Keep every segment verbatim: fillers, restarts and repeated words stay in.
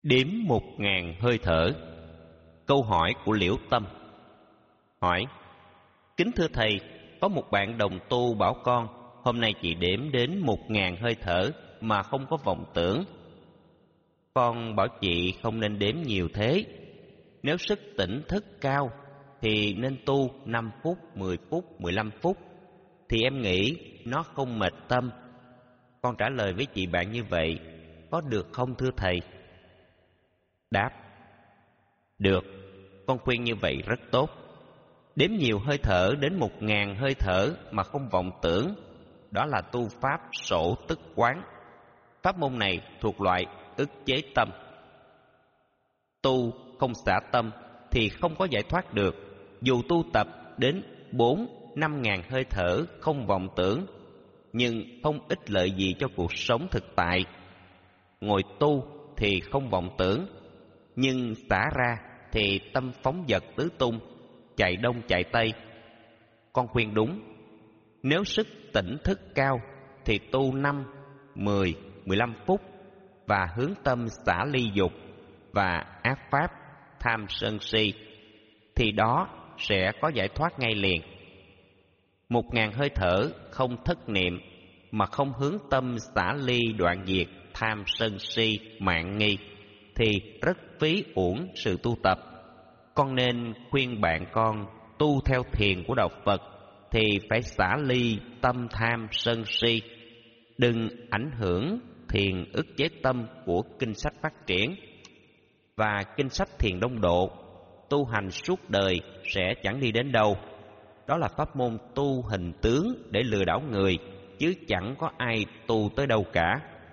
Đếm một ngàn hơi thở. Câu hỏi của Liễu Tâm. Hỏi: kính thưa thầy, có một bạn đồng tu bảo con hôm nay chị đếm đến một ngàn hơi thở mà không có vọng tưởng. Con bảo chị không nên đếm nhiều thế. Nếu sức tỉnh thức cao thì nên tu năm phút, mười phút, mười lăm phút. Thì em nghĩ nó không mệt tâm. Con trả lời với chị bạn như vậy có được không thưa thầy? Đáp: được, con khuyên như vậy rất tốt. Đếm nhiều hơi thở đến một ngàn hơi thở mà không vọng tưởng, đó là tu pháp sổ tức quán. Pháp môn này thuộc loại ức chế tâm. Tu không xả tâm thì không có giải thoát được. Dù tu tập đến bốn, năm ngàn hơi thở không vọng tưởng, nhưng không ích lợi gì cho cuộc sống thực tại. Ngồi tu thì không vọng tưởng, nhưng xả ra thì tâm phóng dật tứ tung, chạy đông chạy tây. Con khuyên đúng. Nếu sức tỉnh thức cao thì tu năm, mười, mười lăm phút và hướng tâm xả ly dục và ác pháp, tham sân si, thì đó sẽ có giải thoát ngay liền. Một ngàn hơi thở không thất niệm mà không hướng tâm xả ly đoạn diệt tham sân si mạn nghi thì rất phí uổng sự tu tập. Con nên khuyên bạn con tu theo thiền của đạo Phật thì phải xả ly tâm tham sân si, đừng ảnh hưởng thiền ức chế tâm của kinh sách phát triển. Và kinh sách thiền đông độ, tu hành suốt đời sẽ chẳng đi đến đâu. Đó là pháp môn tu hình tướng để lừa đảo người, chứ chẳng có ai tu tới đâu cả.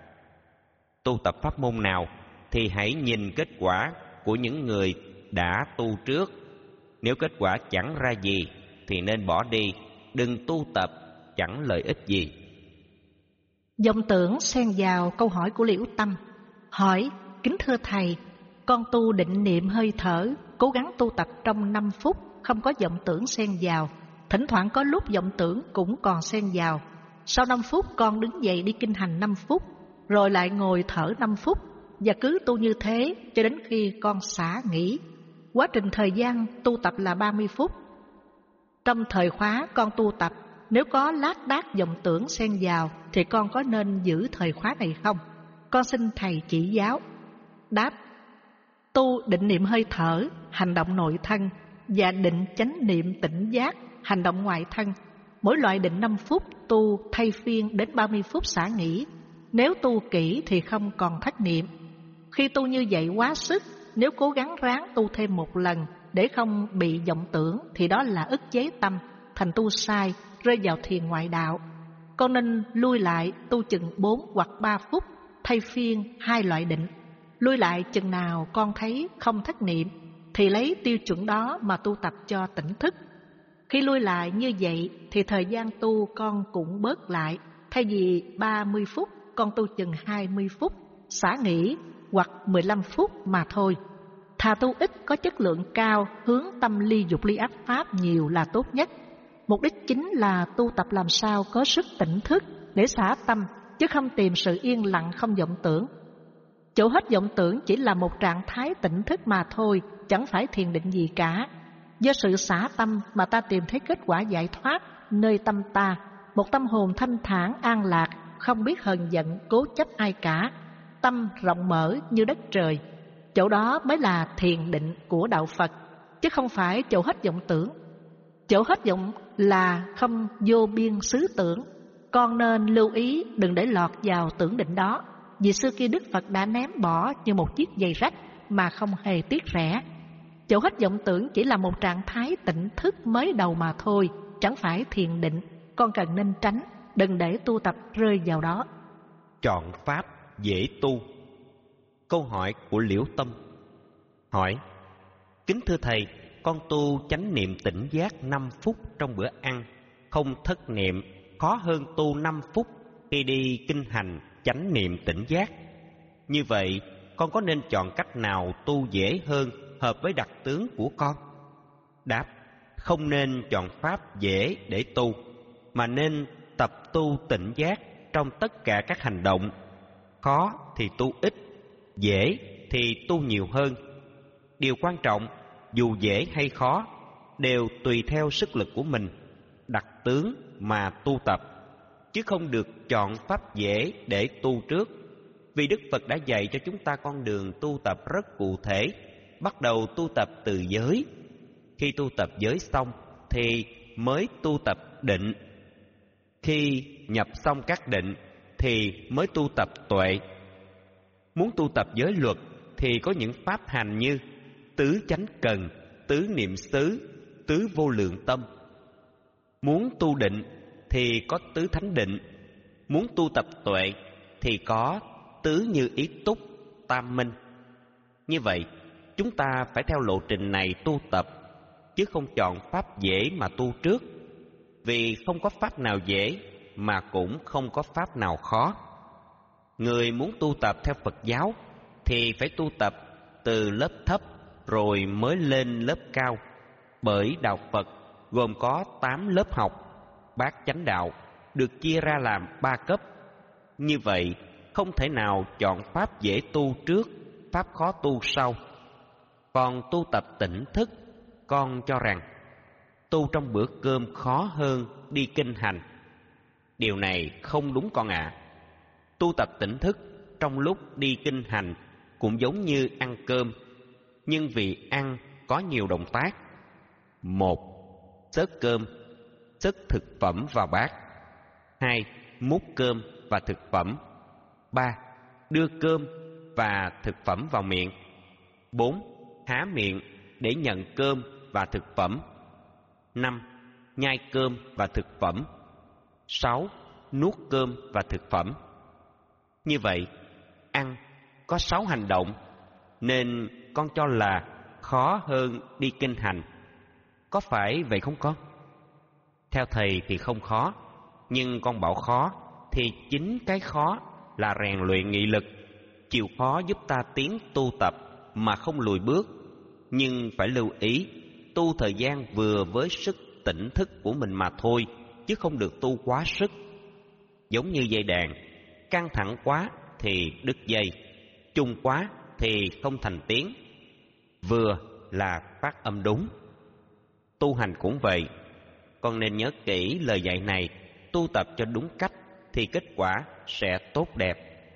Tu tập pháp môn nào thì hãy nhìn kết quả của những người đã tu trước. Nếu kết quả chẳng ra gì thì nên bỏ đi, đừng tu tập chẳng lợi ích gì. Vọng tưởng xen vào câu hỏi của Liễu Tâm. Hỏi: kính thưa thầy, con tu định niệm hơi thở, cố gắng tu tập trong năm phút, không có vọng tưởng xen vào. Thỉnh thoảng có lúc vọng tưởng cũng còn xen vào. Sau năm phút con đứng dậy đi kinh hành năm phút, rồi lại ngồi thở năm phút, và cứ tu như thế cho đến khi con xả nghỉ. Quá trình thời gian tu tập là ba mươi phút. Trong thời khóa con tu tập, nếu có lác đác vọng tưởng xen vào thì con có nên giữ thời khóa này không? Con xin thầy chỉ giáo. Đáp: tu định niệm hơi thở, hành động nội thân, và định chánh niệm tỉnh giác, hành động ngoại thân. Mỗi loại định năm phút, tu thay phiên đến ba mươi phút xả nghỉ. Nếu tu kỹ thì không còn thất niệm. Khi tu như vậy quá sức, nếu cố gắng ráng tu thêm một lần để không bị vọng tưởng thì đó là ức chế tâm, thành tu sai, rơi vào thiền ngoại đạo. Con nên lui lại tu chừng bốn hoặc ba phút, thay phiên hai loại định. Lui lại chừng nào con thấy không thất niệm thì lấy tiêu chuẩn đó mà tu tập cho tỉnh thức. Khi lui lại như vậy thì thời gian tu con cũng bớt lại. Thay vì ba mươi phút, con tu chừng hai mươi phút, xả nghỉ hoặc mười lăm phút mà thôi. Thà tu ít có chất lượng cao, hướng tâm ly dục ly ác pháp nhiều là tốt nhất. Mục đích chính là tu tập làm sao có sức tỉnh thức để xả tâm, chứ không tìm sự yên lặng không vọng tưởng. Chỗ hết vọng tưởng chỉ là một trạng thái tỉnh thức mà thôi, chẳng phải thiền định gì cả. Do sự xả tâm mà ta tìm thấy kết quả giải thoát nơi tâm ta, một tâm hồn thanh thản an lạc, không biết hờn giận cố chấp ai cả, tâm rộng mở như đất trời. Chỗ đó mới là thiền định của đạo Phật, chứ không phải chỗ hết vọng tưởng. Chỗ hết vọng là không vô biên xứ tưởng. Con nên lưu ý đừng để lọt vào tưởng định đó, vì xưa kia Đức Phật đã ném bỏ như một chiếc giày rách mà không hề tiếc rẻ. Chỗ hết vọng tưởng chỉ là một trạng thái tỉnh thức mới đầu mà thôi, chẳng phải thiền định. Con cần nên tránh, đừng để tu tập rơi vào đó. Chọn pháp dễ tu. Câu hỏi của Liễu Tâm. Hỏi: kính thưa thầy, con tu chánh niệm tỉnh giác năm phút trong bữa ăn, không thất niệm, khó hơn tu năm phút khi đi kinh hành chánh niệm tỉnh giác. Như vậy, con có nên chọn cách nào tu dễ hơn, hợp với đặc tướng của con? Đáp: không nên chọn pháp dễ để tu, mà nên tập tu tỉnh giác trong tất cả các hành động. Khó thì tu ít, dễ thì tu nhiều hơn. Điều quan trọng, dù dễ hay khó, đều tùy theo sức lực của mình, đặt tướng mà tu tập, chứ không được chọn pháp dễ để tu trước. Vì Đức Phật đã dạy cho chúng ta con đường tu tập rất cụ thể. Bắt đầu tu tập từ giới. Khi tu tập giới xong thì mới tu tập định. Khi nhập xong các định thì mới tu tập tuệ. Muốn tu tập giới luật thì có những pháp hành như tứ chánh cần, tứ niệm xứ, tứ vô lượng tâm. Muốn tu định thì có tứ thánh định. Muốn tu tập tuệ thì có tứ như ý túc, tam minh. Như vậy, chúng ta phải theo lộ trình này tu tập, chứ không chọn pháp dễ mà tu trước. Vì không có pháp nào dễ, mà cũng không có pháp nào khó. Người muốn tu tập theo Phật giáo thì phải tu tập từ lớp thấp rồi mới lên lớp cao. Bởi đạo Phật gồm có tám lớp học, bát chánh đạo được chia ra làm ba cấp. Như vậy, không thể nào chọn pháp dễ tu trước, pháp khó tu sau. Còn tu tập tỉnh thức, con cho rằng tu trong bữa cơm khó hơn đi kinh hành. Điều này không đúng con ạ. À. Tu tập tỉnh thức trong lúc đi kinh hành cũng giống như ăn cơm, nhưng vì ăn có nhiều động tác. Một, xớt cơm, xớt thực phẩm vào bát. Hai, múc cơm và thực phẩm. Ba, đưa cơm và thực phẩm vào miệng. Bốn, há miệng để nhận cơm và thực phẩm. Năm, nhai cơm và thực phẩm. Sáu, nuốt cơm và thực phẩm. Như vậy, ăn có sáu hành động, nên con cho là khó hơn đi kinh hành. Có phải vậy không con? Theo thầy thì không khó, nhưng con bảo khó thì chính cái khó là rèn luyện nghị lực. Chịu khó giúp ta tiến tu tập mà không lùi bước. Nhưng phải lưu ý, tu thời gian vừa với sức tỉnh thức của mình mà thôi, chứ không được tu quá sức. Giống như dây đàn, căng thẳng quá thì đứt dây, chung quá thì không thành tiếng. Vừa là phát âm đúng. Tu hành cũng vậy. Con nên nhớ kỹ lời dạy này, tu tập cho đúng cách thì kết quả sẽ tốt đẹp.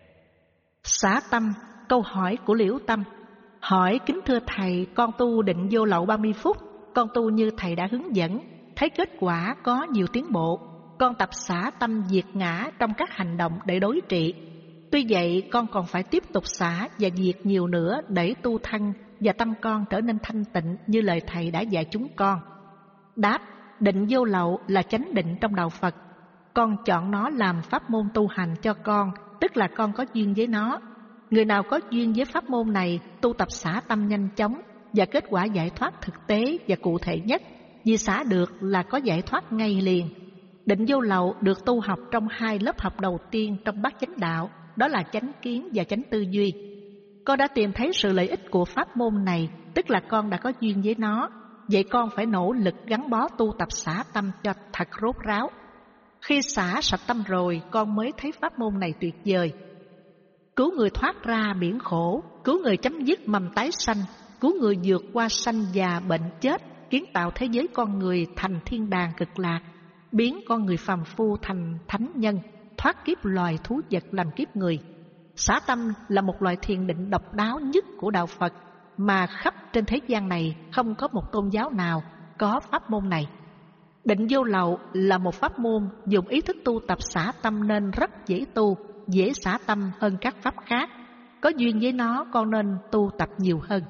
Xả tâm, câu hỏi của Liễu Tâm. Hỏi kính thưa thầy, con tu định vô lậu ba mươi phút, con tu như thầy đã hướng dẫn, thấy kết quả có nhiều tiến bộ. Con tập xả tâm diệt ngã trong các hành động để đối trị. Tuy vậy con còn phải tiếp tục xả và diệt nhiều nữa để tu thân và tâm con trở nên thanh tịnh như lời thầy đã dạy chúng con. Đáp, định vô lậu là chánh định trong đạo Phật. Con chọn nó làm pháp môn tu hành cho con, tức là con có duyên với nó. Người nào có duyên với pháp môn này tu tập xả tâm nhanh chóng và kết quả giải thoát thực tế và cụ thể nhất. Vì xả được là có giải thoát ngay liền. Định vô lậu được tu học trong hai lớp học đầu tiên trong bát chánh đạo, đó là chánh kiến và chánh tư duy. Con đã tìm thấy sự lợi ích của pháp môn này, tức là con đã có duyên với nó. Vậy con phải nỗ lực gắn bó tu tập xả tâm cho thật rốt ráo. Khi xả sạch tâm rồi, con mới thấy pháp môn này tuyệt vời. Cứu người thoát ra biển khổ, cứu người chấm dứt mầm tái sanh, cứu người vượt qua sanh già bệnh chết, kiến tạo thế giới con người thành thiên đàng cực lạc, biến con người phàm phu thành thánh nhân, thoát kiếp loài thú vật làm kiếp người. Xả tâm là một loại thiền định độc đáo nhất của đạo Phật, mà khắp trên thế gian này không có một tôn giáo nào có pháp môn này. Định vô lậu là một pháp môn dùng ý thức tu tập xả tâm nên rất dễ tu, dễ xả tâm hơn các pháp khác. Có duyên với nó con nên tu tập nhiều hơn.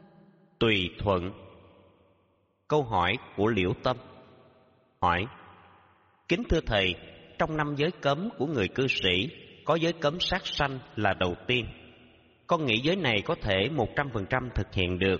Tùy thuận. Câu hỏi của Liễu Tâm. Hỏi: kính thưa thầy, trong năm giới cấm của người cư sĩ, có giới cấm sát sanh là đầu tiên. Con nghĩ giới này có thể một trăm phần trăm thực hiện được.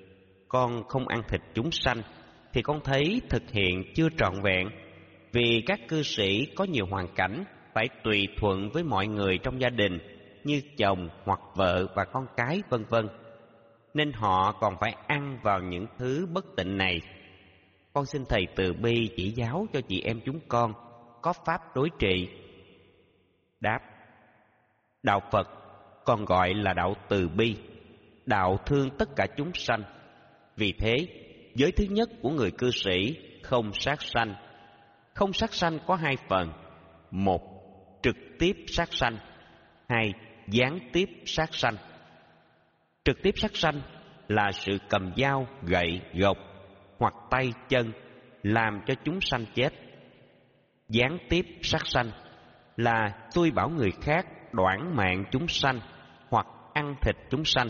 Con không ăn thịt chúng sanh thì con thấy thực hiện chưa trọn vẹn, vì các cư sĩ có nhiều hoàn cảnh phải tùy thuận với mọi người trong gia đình như chồng hoặc vợ và con cái vân vân, nên họ còn phải ăn vào những thứ bất tịnh này. Con xin thầy từ bi chỉ giáo cho chị em chúng con có pháp đối trị. Đáp: đạo Phật còn gọi là đạo từ bi, đạo thương tất cả chúng sanh. Vì thế, giới thứ nhất của người cư sĩ không sát sanh. Không sát sanh có hai phần: một, trực tiếp sát sanh; hai, gián tiếp sát sanh. Trực tiếp sát sanh là sự cầm dao, gậy, gộc hoặc tay chân làm cho chúng sanh chết. Gián tiếp sát sanh là tôi bảo người khác đoản mạng chúng sanh hoặc ăn thịt chúng sanh.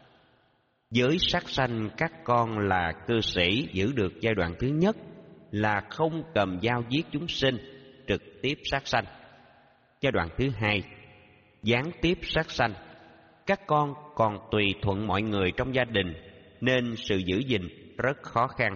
Giới sát sanh các con là cư sĩ giữ được giai đoạn thứ nhất là không cầm dao giết chúng sinh, trực tiếp sát sanh. Giai đoạn thứ hai, gián tiếp sát sanh, các con còn tùy thuận mọi người trong gia đình nên sự giữ gìn rất khó khăn.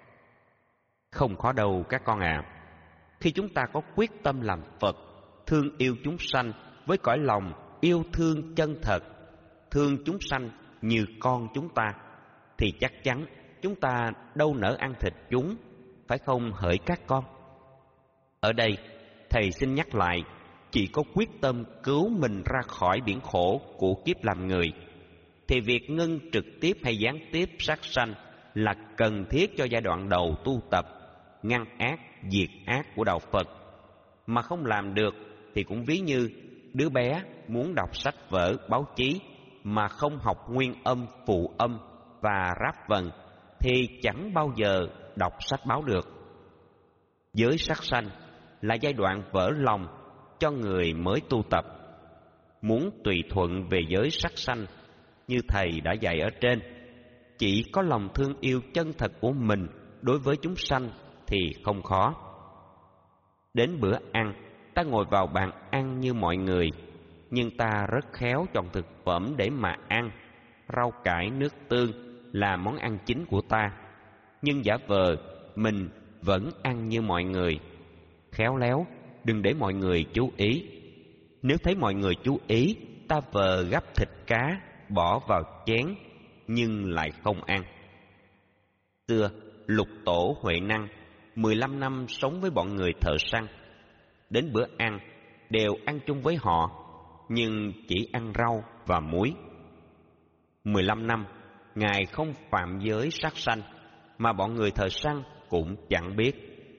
Không khó đâu các con ạ. À. Khi chúng ta có quyết tâm làm Phật, thương yêu chúng sanh với cõi lòng yêu thương chân thật, thương chúng sanh như con chúng ta, thì chắc chắn chúng ta đâu nỡ ăn thịt chúng, phải không hỡi các con? Ở đây, Thầy xin nhắc lại, chỉ có quyết tâm cứu mình ra khỏi biển khổ của kiếp làm người, thì việc ngưng trực tiếp hay gián tiếp sát sanh là cần thiết cho giai đoạn đầu tu tập, ngăn ác, diệt ác của đạo Phật. Mà không làm được thì cũng ví như đứa bé muốn đọc sách vở, báo chí mà không học nguyên âm, phụ âm và ráp vần thì chẳng bao giờ đọc sách báo được. Giới sát sanh là giai đoạn vỡ lòng cho người mới tu tập. Muốn tùy thuận về giới sát sanh như Thầy đã dạy ở trên, chỉ có lòng thương yêu chân thật của mình đối với chúng sanh thì không khó. Đến bữa ăn, ta ngồi vào bàn ăn như mọi người, nhưng ta rất khéo chọn thực phẩm để mà ăn. Rau cải, nước tương là món ăn chính của ta, nhưng giả vờ mình vẫn ăn như mọi người. Khéo léo, đừng để mọi người chú ý. Nếu thấy mọi người chú ý, ta vờ gắp thịt cá, bỏ vào chén, nhưng lại không ăn. Xưa, Lục Tổ Huệ Năng mười lăm năm sống với bọn người thợ săn. Đến bữa ăn, đều ăn chung với họ, nhưng chỉ ăn rau và muối. Mười lăm năm, Ngài không phạm giới sát sanh, mà bọn người thợ săn cũng chẳng biết.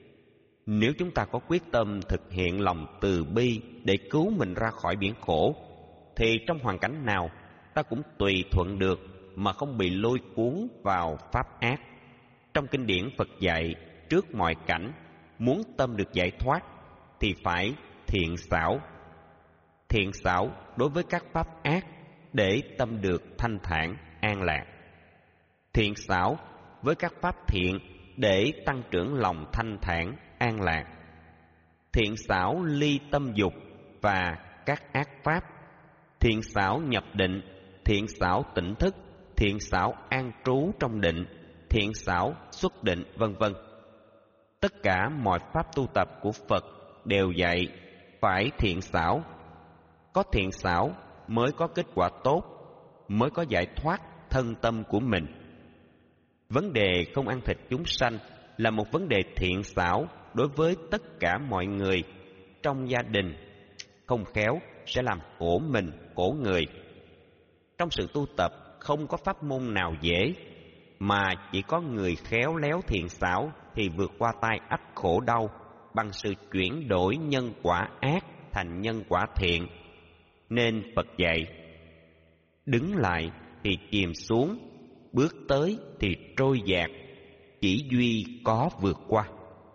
Nếu chúng ta có quyết tâm thực hiện lòng từ bi để cứu mình ra khỏi biển khổ, thì trong hoàn cảnh nào ta cũng tùy thuận được mà không bị lôi cuốn vào pháp ác. Trong kinh điển Phật dạy, trước mọi cảnh, muốn tâm được giải thoát thì phải thiện xảo. Thiện xảo đối với các pháp ác để tâm được thanh thản, an lạc. Thiện xảo với các pháp thiện để tăng trưởng lòng thanh thản, an lạc. Thiện xảo ly tâm dục và các ác pháp. Thiện xảo nhập định, thiện xảo tỉnh thức, thiện xảo an trú trong định, thiện xảo xuất định, vân vân. Tất cả mọi pháp tu tập của Phật đều dạy phải thiện xảo. Có thiện xảo mới có kết quả tốt, mới có giải thoát thân tâm của mình. Vấn đề không ăn thịt chúng sanh là một vấn đề thiện xảo đối với tất cả mọi người trong gia đình. Không khéo sẽ làm khổ mình, khổ người. Trong sự tu tập không có pháp môn nào dễ, mà chỉ có người khéo léo thiện xảo thì vượt qua tai ách khổ đau bằng sự chuyển đổi nhân quả ác thành nhân quả thiện. Nên Phật dạy, đứng lại thì chìm xuống, bước tới thì trôi dạt, chỉ duy có vượt qua.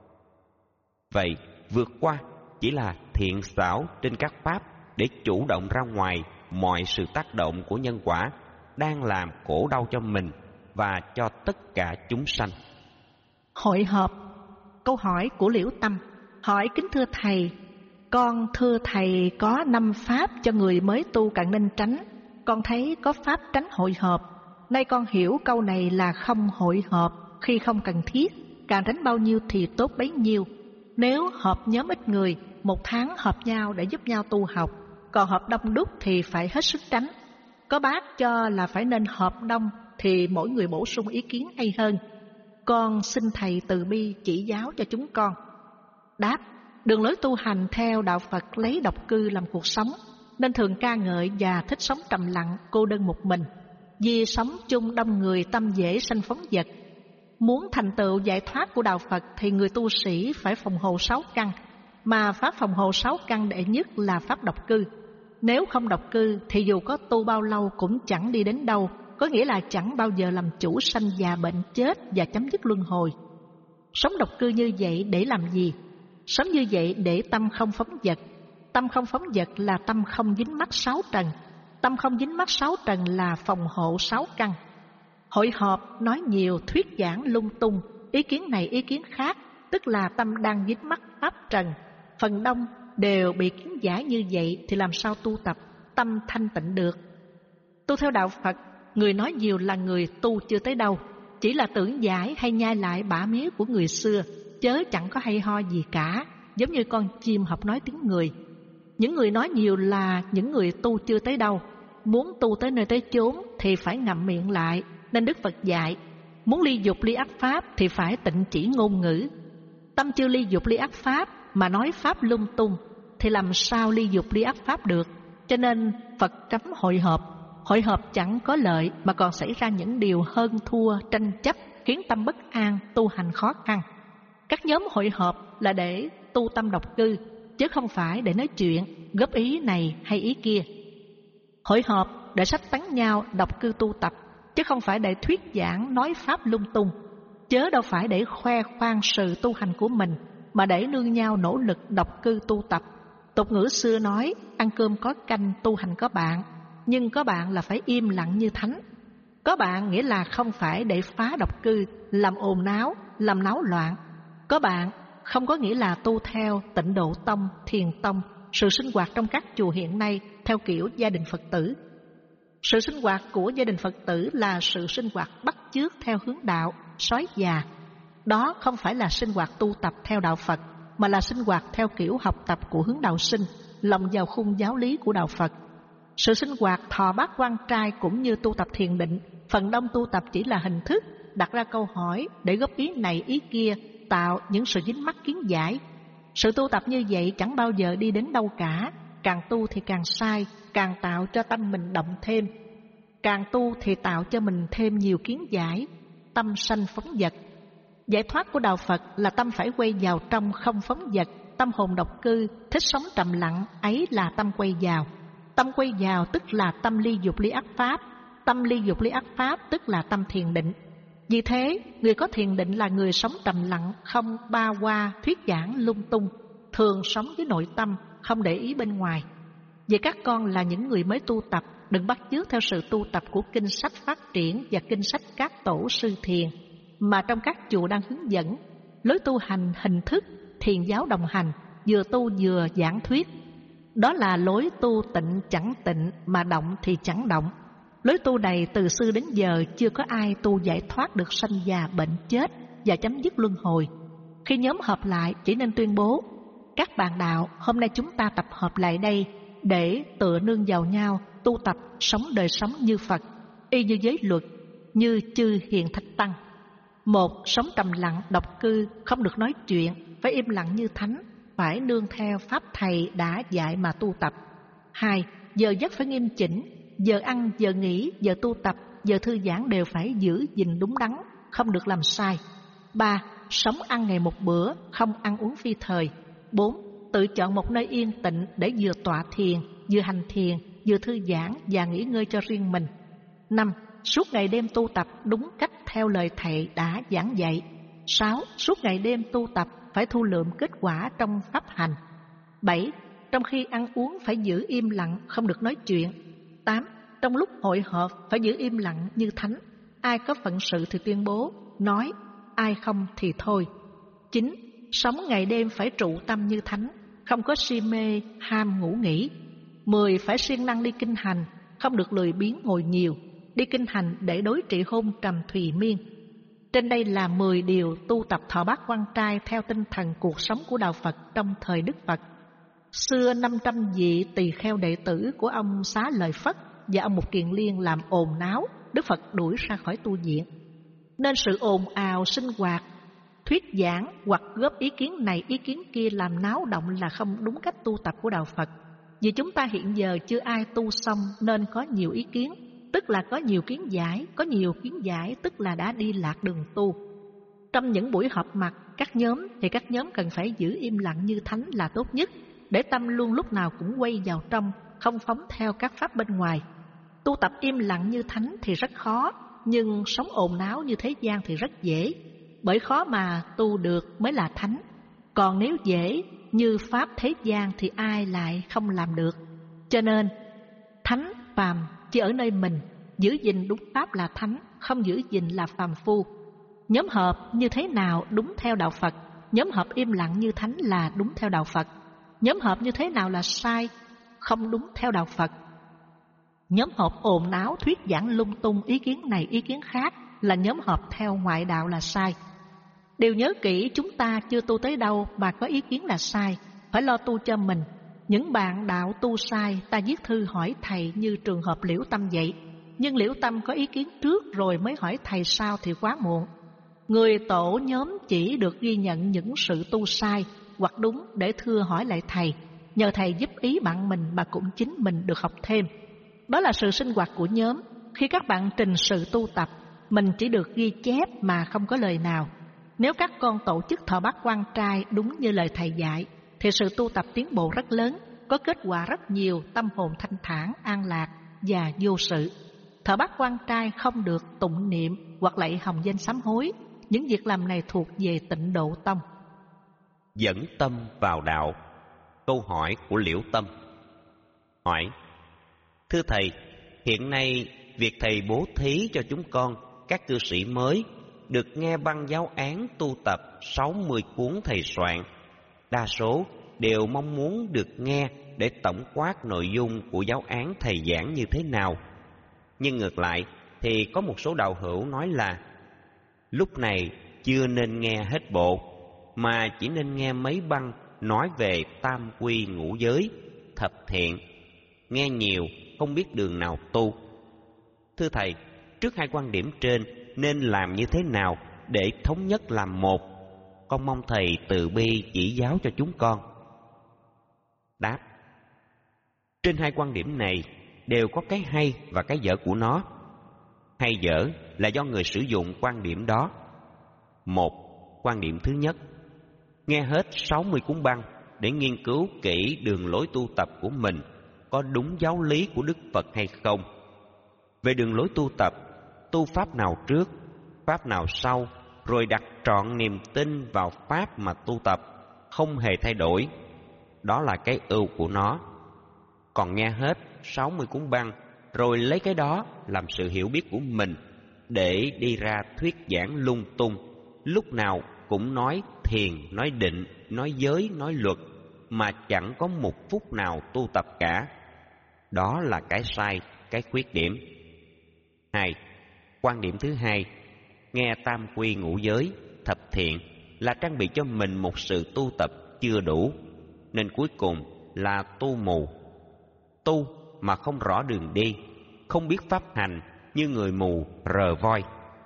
Vậy vượt qua chỉ là thiện xảo trên các pháp để chủ động ra ngoài mọi sự tác động của nhân quả đang làm khổ đau cho mình và cho tất cả chúng sanh. Hội họp. Câu hỏi của Liễu Tâm. Hỏi kính thưa Thầy, con thưa Thầy có năm pháp cho người mới tu càng nên tránh. Con thấy có pháp tránh hội họp. Nay con hiểu câu này là không hội họp khi không cần thiết, càng tránh bao nhiêu thì tốt bấy nhiêu. Nếu họp nhóm ít người, một tháng họp nhau để giúp nhau tu học, còn họp đông đúc thì phải hết sức tránh. Có bác cho là phải nên họp đông thì mỗi người bổ sung ý kiến hay hơn. Con xin Thầy từ bi chỉ giáo cho chúng con. Đáp, đường lối tu hành theo đạo Phật lấy độc cư làm cuộc sống, nên thường ca ngợi và thích sống trầm lặng, cô đơn một mình. Vì sống chung đông người tâm dễ sanh phóng dật. Muốn thành tựu giải thoát của đạo Phật thì người tu sĩ phải phòng hộ sáu căn, mà pháp phòng hộ sáu căn đệ nhất là pháp độc cư. Nếu không độc cư thì dù có tu bao lâu cũng chẳng đi đến đâu, có nghĩa là chẳng bao giờ làm chủ sanh già bệnh chết và chấm dứt luân hồi. Sống độc cư như vậy để làm gì? Sống như vậy để tâm không phóng dật. Tâm không phóng dật là tâm không dính mắc sáu trần. Tâm không dính mắc sáu trần là phòng hộ sáu căn. Hội họp, nói nhiều, thuyết giảng lung tung, ý kiến này ý kiến khác, tức là tâm đang dính mắc pháp trần. Phần đông đều bị kiến giải như vậy thì làm sao tu tập tâm thanh tịnh được? Tu theo đạo Phật, người nói nhiều là người tu chưa tới đâu, chỉ là tưởng giải hay nhai lại bả mía của người xưa, chớ chẳng có hay ho gì cả, giống như con chim học nói tiếng người. Những người nói nhiều là những người tu chưa tới đâu. Muốn tu tới nơi tới chốn thì phải ngậm miệng lại, nên Đức Phật dạy, muốn ly dục ly ác pháp thì phải tịnh chỉ ngôn ngữ. Tâm chưa ly dục ly ác pháp mà nói pháp lung tung thì làm sao ly dục ly ác pháp được? Cho nên Phật cấm hội họp. Hội họp chẳng có lợi mà còn xảy ra những điều hơn thua, tranh chấp, khiến tâm bất an, tu hành khó khăn. Các nhóm hội họp là để tu tâm độc cư, chứ không phải để nói chuyện, góp ý này hay ý kia. Hội họp để sách tán nhau độc cư tu tập, chứ không phải để thuyết giảng nói pháp lung tung. Chớ đâu phải để khoe khoang sự tu hành của mình, mà để nương nhau nỗ lực độc cư tu tập. Tục ngữ xưa nói, ăn cơm có canh, tu hành có bạn. Nhưng có bạn là phải im lặng như thánh. Có bạn nghĩa là không phải để phá độc cư, làm ồn náo, làm náo loạn. Có bạn không có nghĩa là tu theo Tịnh Độ Tông, Thiền Tông, sự sinh hoạt trong các chùa hiện nay theo kiểu gia đình Phật tử. Sự sinh hoạt của gia đình Phật tử là sự sinh hoạt bắt chước theo hướng đạo, sói già. Đó không phải là sinh hoạt tu tập theo đạo Phật, mà là sinh hoạt theo kiểu học tập của hướng đạo sinh, lồng vào khung giáo lý của đạo Phật. Sự sinh hoạt thọ bát quan trai cũng như tu tập thiền định, phần đông tu tập chỉ là hình thức, đặt ra câu hỏi để góp ý này ý kia, tạo những sự dính mắc kiến giải. Sự tu tập như vậy chẳng bao giờ đi đến đâu cả, càng tu thì càng sai, càng tạo cho tâm mình động thêm. Càng tu thì tạo cho mình thêm nhiều kiến giải, tâm sanh phóng dật. Giải thoát của đạo Phật là tâm phải quay vào trong không phóng dật, tâm hồn độc cư, thích sống trầm lặng, ấy là tâm quay vào. Tâm quay vào tức là tâm ly dục ly ác pháp, tâm ly dục ly ác pháp tức là tâm thiền định. Vì thế, người có thiền định là người sống trầm lặng, không ba hoa, thuyết giảng lung tung, thường sống với nội tâm, không để ý bên ngoài. Vậy các con là những người mới tu tập, đừng bắt chước theo sự tu tập của kinh sách phát triển và kinh sách các tổ sư thiền, mà trong các chùa đang hướng dẫn. Lối tu hành hình thức, thiền giáo đồng hành, vừa tu vừa giảng thuyết. Đó là lối tu tịnh chẳng tịnh, mà động thì chẳng động. Lối tu này từ xưa đến giờ chưa có ai tu giải thoát được sanh già bệnh chết và chấm dứt luân hồi. Khi nhóm họp lại chỉ nên tuyên bố, các bạn đạo, hôm nay chúng ta tập hợp lại đây để tựa nương vào nhau, tu tập sống đời sống như Phật, y như giới luật, như chư hiền thánh tăng. Một, sống trầm lặng, độc cư, không được nói chuyện, phải im lặng như thánh, phải nương theo pháp thầy đã dạy mà tu tập. Hai, giờ giấc phải nghiêm chỉnh, giờ ăn, giờ nghỉ, giờ tu tập, giờ thư giãn đều phải giữ gìn đúng đắn, không được làm sai. Ba, sống ăn ngày một bữa, không ăn uống phi thời. Bốn, tự chọn một nơi yên tĩnh để vừa tọa thiền, vừa hành thiền, vừa thư giãn và nghỉ ngơi cho riêng mình. Năm, suốt ngày đêm tu tập đúng cách theo lời thầy đã giảng dạy. Sáu, suốt ngày đêm tu tập phải thu lượm kết quả trong pháp hành. Bảy, trong khi ăn uống phải giữ im lặng, không được nói chuyện. Tám, trong lúc hội họp phải giữ im lặng như thánh. Ai có phận sự thì tuyên bố, nói, ai không thì thôi. Chín, sống ngày đêm phải trụ tâm như thánh, không có si mê, ham ngủ nghỉ. Mười, phải siêng năng đi kinh hành, không được lười biếng ngồi nhiều. Đi kinh hành để đối trị hôn trầm thùy miên. Trên đây là mười điều tu tập thọ bát quan trai theo tinh thần cuộc sống của đạo Phật trong thời Đức Phật. Xưa năm trăm vị tỳ kheo đệ tử của ông Xá Lợi Phất và ông Mục Kiền Liên làm ồn náo, Đức Phật đuổi ra khỏi tu viện. Nên sự ồn ào sinh hoạt, thuyết giảng hoặc góp ý kiến này ý kiến kia làm náo động là không đúng cách tu tập của đạo Phật. Vì chúng ta hiện giờ chưa ai tu xong nên có nhiều ý kiến. tức là có nhiều kiến giải, có nhiều kiến giải tức là đã đi lạc đường tu. Trong những buổi họp mặt các nhóm thì các nhóm cần phải giữ im lặng như thánh là tốt nhất, để tâm luôn lúc nào cũng quay vào trong, không phóng theo các pháp bên ngoài. Tu tập im lặng như thánh thì rất khó, nhưng sống ồn náo như thế gian thì rất dễ, bởi khó mà tu được mới là thánh. Còn nếu dễ như pháp thế gian thì ai lại không làm được. Cho nên thánh phàm chỉ ở nơi mình, giữ gìn đúng pháp là thánh, không giữ gìn là phàm phu. Nhóm họp như thế nào đúng theo đạo Phật, nhóm họp im lặng như thánh là đúng theo đạo Phật. Nhóm họp như thế nào là sai, không đúng theo đạo Phật. Nhóm họp ồn náo thuyết giảng lung tung ý kiến này ý kiến khác là nhóm họp theo ngoại đạo là sai. Điều nhớ kỹ, chúng ta chưa tu tới đâu mà có ý kiến là sai, phải lo tu cho mình. Những bạn đạo tu sai, ta viết thư hỏi thầy như trường hợp Liễu Tâm vậy. Nhưng Liễu Tâm có ý kiến trước rồi mới hỏi thầy sau thì quá muộn. Người tổ nhóm chỉ được ghi nhận những sự tu sai hoặc đúng để thưa hỏi lại thầy, nhờ thầy giúp ý bạn mình mà cũng chính mình được học thêm. Đó là sự sinh hoạt của nhóm. Khi các bạn trình sự tu tập, mình chỉ được ghi chép mà không có lời nào. Nếu các con tổ chức thọ bát quan trai đúng như lời thầy dạy, thì sự tu tập tiến bộ rất lớn, có kết quả rất nhiều, tâm hồn thanh thản, an lạc và vô sự. Thọ bát quan trai không được tụng niệm hoặc lạy hồng danh sám hối. Những việc làm này thuộc về Tịnh Độ Tông. Dẫn tâm vào đạo. Câu hỏi của Liễu Tâm. Hỏi: thưa thầy, hiện nay việc thầy bố thí cho chúng con, các cư sĩ mới, được nghe băng giáo án tu tập sáu mươi cuốn thầy soạn. Đa số đều mong muốn được nghe để tổng quát nội dung của giáo án thầy giảng như thế nào. Nhưng ngược lại thì có một số đạo hữu nói là lúc này chưa nên nghe hết bộ, mà chỉ nên nghe mấy băng nói về tam quy ngũ giới, thập thiện. Nghe nhiều không biết đường nào tu. Thưa thầy, trước hai quan điểm trên nên làm như thế nào để thống nhất làm một? Con mong thầy từ bi chỉ giáo cho chúng con. Đáp: trên hai quan điểm này đều có cái hay và cái dở của nó. Hay dở là do người sử dụng quan điểm đó. Một, quan điểm thứ nhất: nghe hết sáu mươi cuốn băng để nghiên cứu kỹ đường lối tu tập của mình có đúng giáo lý của Đức Phật hay không. Về đường lối tu tập, tu pháp nào trước, pháp nào sau, rồi đặt trọn niềm tin vào pháp mà tu tập, không hề thay đổi. Đó là cái ưu của nó. Còn nghe hết sáu mươi cuốn băng rồi lấy cái đó làm sự hiểu biết của mình để đi ra thuyết giảng lung tung, lúc nào cũng nói thiền, nói định, nói giới, nói luật, mà chẳng có một phút nào tu tập cả. Đó là cái sai, cái khuyết điểm. Hai, quan điểm thứ hai: nghe tam quy ngũ giới, thập thiện là trang bị cho mình một sự tu tập chưa đủ, nên cuối cùng là tu mù. Tu mà không rõ đường đi, không biết pháp hành, như người mù rờ voi.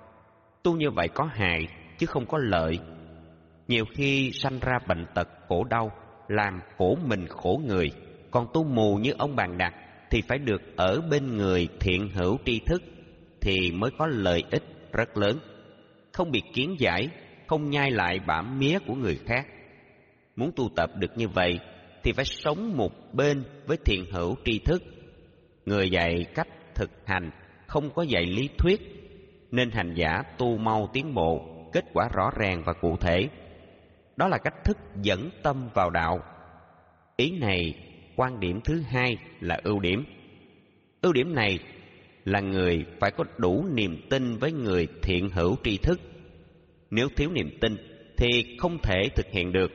Tu như vậy có hại chứ không có lợi. Nhiều khi sanh ra bệnh tật khổ đau, làm khổ mình khổ người. Còn tu mù như ông Bàn Đạt thì phải được ở bên người thiện hữu tri thức thì mới có lợi ích rất lớn. Không bị kiến giải, không nhai lại bả mía của người khác. Muốn tu tập được như vậy thì phải sống một bên với thiện hữu tri thức. Người dạy cách thực hành, không có dạy lý thuyết, nên hành giả tu mau tiến bộ, kết quả rõ ràng và cụ thể. Đó là cách thức dẫn tâm vào đạo. Ý này, quan điểm thứ hai là ưu điểm. Ưu điểm này là người phải có đủ niềm tin với người thiện hữu tri thức. Nếu thiếu niềm tin thì không thể thực hiện được.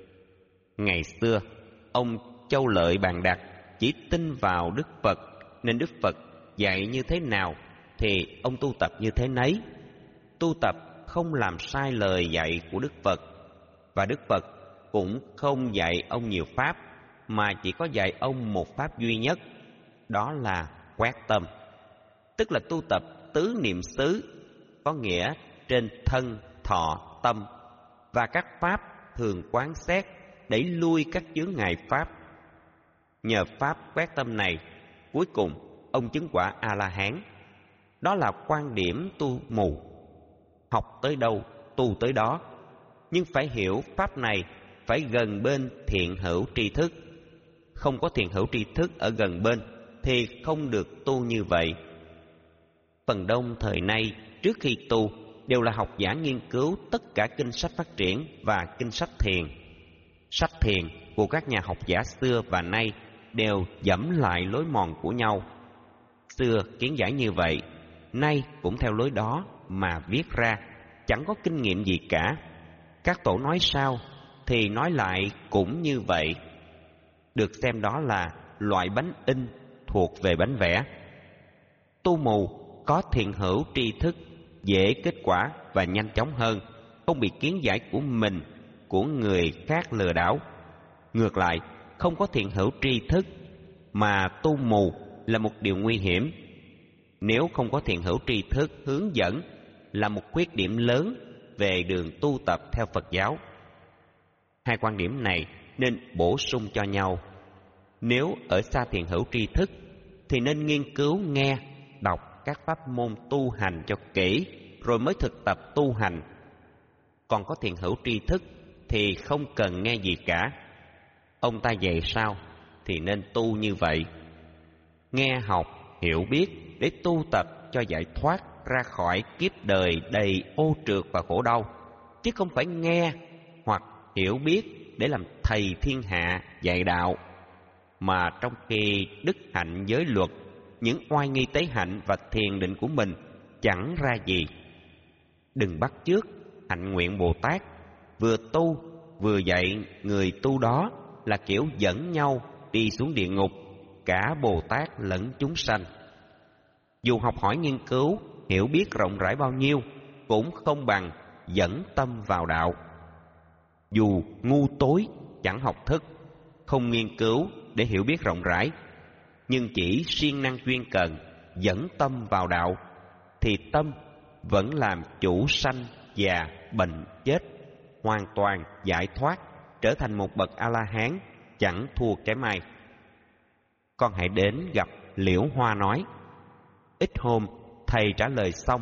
Ngày xưa, ông Châu Lợi Bàn Đạt chỉ tin vào Đức Phật, nên Đức Phật dạy như thế nào thì ông tu tập như thế nấy. Tu tập không làm sai lời dạy của Đức Phật, và Đức Phật cũng không dạy ông nhiều pháp, mà chỉ có dạy ông một pháp duy nhất, đó là quát tâm, tức là tu tập tứ niệm xứ, có nghĩa trên thân, thọ, tâm, và các pháp thường quán xét, đẩy lui các chướng ngại pháp. Nhờ pháp quét tâm này, cuối cùng ông chứng quả A-la-hán, Đó là quan điểm tu mù. Học tới đâu, tu tới đó. Nhưng phải hiểu pháp này phải gần bên thiện hữu tri thức. Không có thiện hữu tri thức ở gần bên thì không được tu như vậy. Phần đông thời nay trước khi tu đều là học giả nghiên cứu tất cả kinh sách phát triển và kinh sách thiền. Sách thiền của các nhà học giả xưa và nay đều dẫm lại lối mòn của nhau. Xưa kiến giải như vậy, nay cũng theo lối đó mà viết ra, chẳng có kinh nghiệm gì cả. Các tổ nói sao thì nói lại cũng như vậy. Được xem đó là loại bánh in thuộc về bánh vẽ. Tu mù có thiện hữu tri thức, dễ kết quả và nhanh chóng hơn, không bị kiến giải của mình, của người khác lừa đảo. Ngược lại, không có thiện hữu tri thức mà tu mù là một điều nguy hiểm. Nếu không có thiện hữu tri thức hướng dẫn là một khuyết điểm lớn về đường tu tập theo Phật giáo. Hai quan điểm này nên bổ sung cho nhau. Nếu ở xa thiện hữu tri thức thì nên nghiên cứu nghe, đọc các pháp môn tu hành cho kỹ rồi mới thực tập tu hành. Còn có thiện hữu tri thức thì không cần nghe gì cả. Ông ta dạy sao thì nên tu như vậy. Nghe học, hiểu biết để tu tập cho giải thoát ra khỏi kiếp đời đầy ô trượt và khổ đau, chứ không phải nghe hoặc hiểu biết để làm thầy thiên hạ dạy đạo. Mà trong khi đức hạnh giới luật, những oai nghi tế hạnh và thiền định của mình chẳng ra gì. Đừng bắt chước hạnh nguyện Bồ Tát, vừa tu vừa dạy người tu đó là kiểu dẫn nhau đi xuống địa ngục, cả Bồ Tát lẫn chúng sanh. Dù học hỏi nghiên cứu, hiểu biết rộng rãi bao nhiêu, cũng không bằng dẫn tâm vào đạo. Dù ngu tối chẳng học thức, không nghiên cứu để hiểu biết rộng rãi, nhưng chỉ siêng năng chuyên cần dẫn tâm vào đạo, thì tâm vẫn làm chủ sanh già bệnh chết, hoàn toàn giải thoát, trở thành một bậc A-la-hán, chẳng thua kém ai. Con hãy đến gặp Liễu Hoa nói. Ít hôm thầy trả lời xong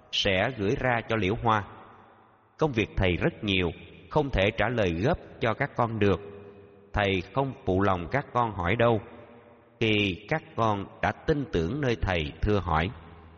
sẽ gửi ra cho Liễu Hoa. Công việc thầy rất nhiều, không thể trả lời gấp cho các con được. Thầy không phụ lòng các con hỏi đâu, khi các con đã tin tưởng nơi thầy thưa hỏi.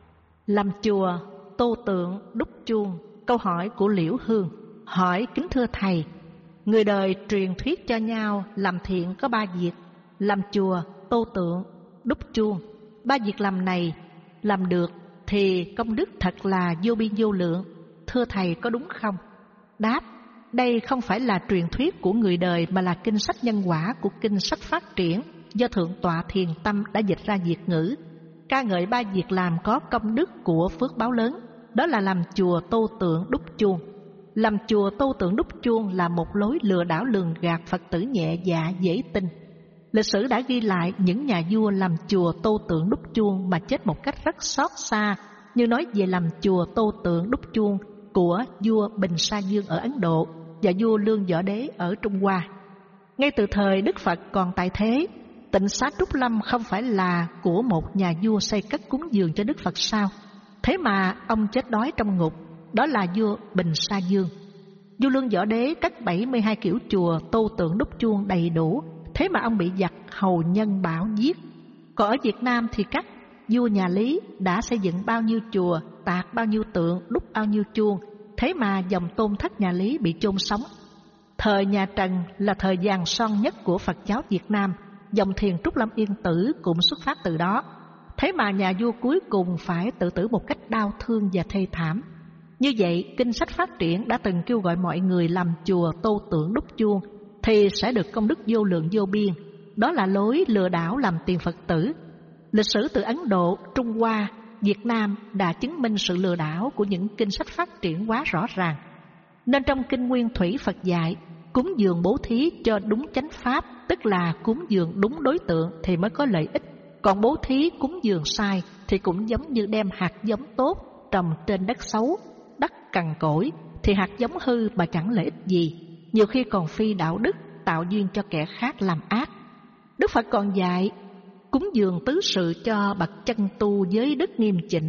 Làm chùa, tô tượng, đúc chuông. Câu hỏi của Liễu Hương. Hỏi kính thưa thầy, người đời truyền thuyết cho nhau làm thiện có ba việc: làm chùa, tô tượng, đúc chuông. Ba việc làm này làm được thì công đức thật là vô biên vô lượng. Thưa thầy có đúng không? Đáp: đây không phải là truyền thuyết của người đời mà là kinh sách nhân quả của kinh sách phát triển do Thượng tọa Thiền Tâm đã dịch ra Việt ngữ, ca ngợi ba việc làm có công đức của phước báo lớn. Đó là làm chùa, tô tượng, đúc chuông. Làm chùa, tô tượng, đúc chuông là một lối lừa đảo lường gạt Phật tử nhẹ dạ dễ tin. Lịch sử đã ghi lại những nhà vua làm chùa, tô tượng, đúc chuông mà chết một cách rất xót xa, như nói về làm chùa, tô tượng, đúc chuông của vua Bình Sa Dương ở Ấn Độ và vua Lương Võ Đế ở Trung Hoa. Ngay từ thời Đức Phật còn tại thế, tịnh xá Trúc Lâm không phải là của một nhà vua xây cất cúng dường cho Đức Phật sao? Thế mà ông chết đói trong ngục. Đó là vua Bình Sa Dương. Vua Lương Võ Đế cất bảy mươi hai kiểu chùa, tô tượng, đúc chuông đầy đủ, thế mà ông bị giặc hầu nhân bảo giết. Còn ở Việt Nam thì các vua nhà Lý đã xây dựng bao nhiêu chùa, tạc bao nhiêu tượng, đúc bao nhiêu chuông, thế mà dòng tôn thất nhà Lý bị chôn sống. Thời nhà Trần là thời vàng son nhất của Phật giáo Việt Nam, dòng thiền Trúc Lâm Yên Tử cũng xuất phát từ đó. Thế mà nhà vua cuối cùng phải tự tử một cách đau thương và thê thảm. Như vậy, kinh sách phát triển đã từng kêu gọi mọi người làm chùa, tô tượng, đúc chuông thì sẽ được công đức vô lượng vô biên. Đó là lối lừa đảo làm tiền Phật tử. Lịch sử từ Ấn Độ, Trung Hoa, Việt Nam đã chứng minh sự lừa đảo của những kinh sách phát triển quá rõ ràng. Nên trong Kinh Nguyên Thủy Phật dạy, cúng dường bố thí cho đúng chánh pháp, tức là cúng dường đúng đối tượng thì mới có lợi ích. Còn bố thí cúng dường sai thì cũng giống như đem hạt giống tốt trồng trên đất xấu, đất cằn cỗi, thì hạt giống hư mà chẳng lợi ích gì, nhiều khi còn phi đạo đức, tạo duyên cho kẻ khác làm ác. Đức Phật còn dạy cúng dường tứ sự cho bậc chân tu giới đức nghiêm chỉnh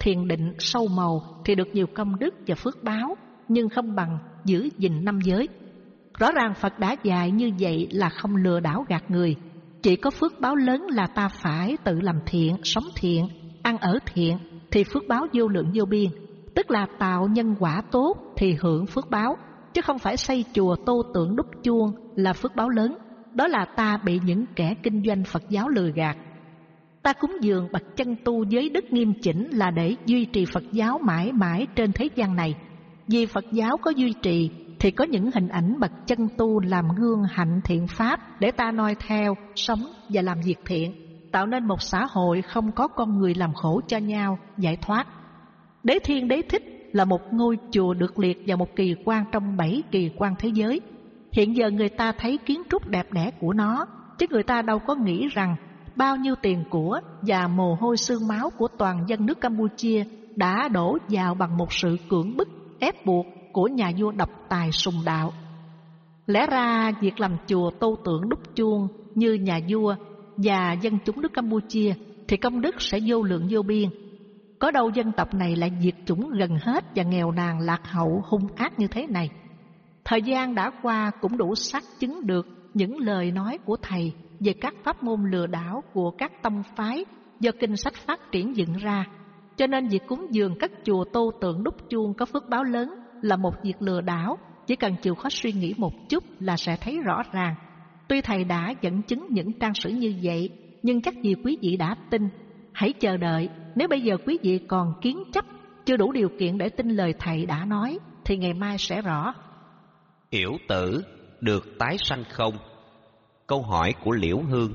thiền định sâu màu thì được nhiều công đức và phước báo, nhưng không bằng giữ gìn năm giới. Rõ ràng Phật đã dạy như vậy là không lừa đảo gạt người. Chỉ có phước báo lớn là ta phải tự làm thiện, sống thiện, ăn ở thiện thì phước báo vô lượng vô biên. Tức là tạo nhân quả tốt thì hưởng phước báo, chứ không phải xây chùa tô tượng đúc chuông là phước báo lớn. Đó là ta bị những kẻ kinh doanh Phật giáo lừa gạt. Ta cúng dường bậc chân tu giới đức nghiêm chỉnh là để duy trì Phật giáo mãi mãi trên thế gian này. Vì Phật giáo có duy trì thì có những hình ảnh bậc chân tu làm gương hạnh thiện pháp để ta noi theo, sống và làm việc thiện, tạo nên một xã hội không có con người làm khổ cho nhau, giải thoát. Đế Thiên Đế Thích là một ngôi chùa được liệt vào một kỳ quan trong bảy kỳ quan thế giới. Hiện giờ người ta thấy kiến trúc đẹp đẽ của nó, chứ người ta đâu có nghĩ rằng bao nhiêu tiền của và mồ hôi xương máu của toàn dân nước Campuchia đã đổ vào bằng một sự cưỡng bức, ép buộc của nhà vua độc tài sùng đạo. Lẽ ra việc làm chùa tô tượng đúc chuông như nhà vua và dân chúng nước Campuchia thì công đức sẽ vô lượng vô biên. Có đâu dân tộc này lại diệt chủng gần hết và nghèo nàn lạc hậu hung ác như thế này. Thời gian đã qua cũng đủ xác chứng được những lời nói của Thầy về các pháp môn lừa đảo của các tông phái do kinh sách phát triển dựng ra. Cho nên việc cúng dường các chùa tô tượng đúc chuông có phước báo lớn là một việc lừa đảo, chỉ cần chịu khó suy nghĩ một chút là sẽ thấy rõ ràng. Tuy Thầy đã dẫn chứng những trang sử như vậy, nhưng chắc gì quý vị đã tin. Hãy chờ đợi, nếu bây giờ quý vị còn kiến chấp, chưa đủ điều kiện để tin lời Thầy đã nói, thì ngày mai sẽ rõ. Yểu tử được tái sanh không? Câu hỏi của Liễu Hương.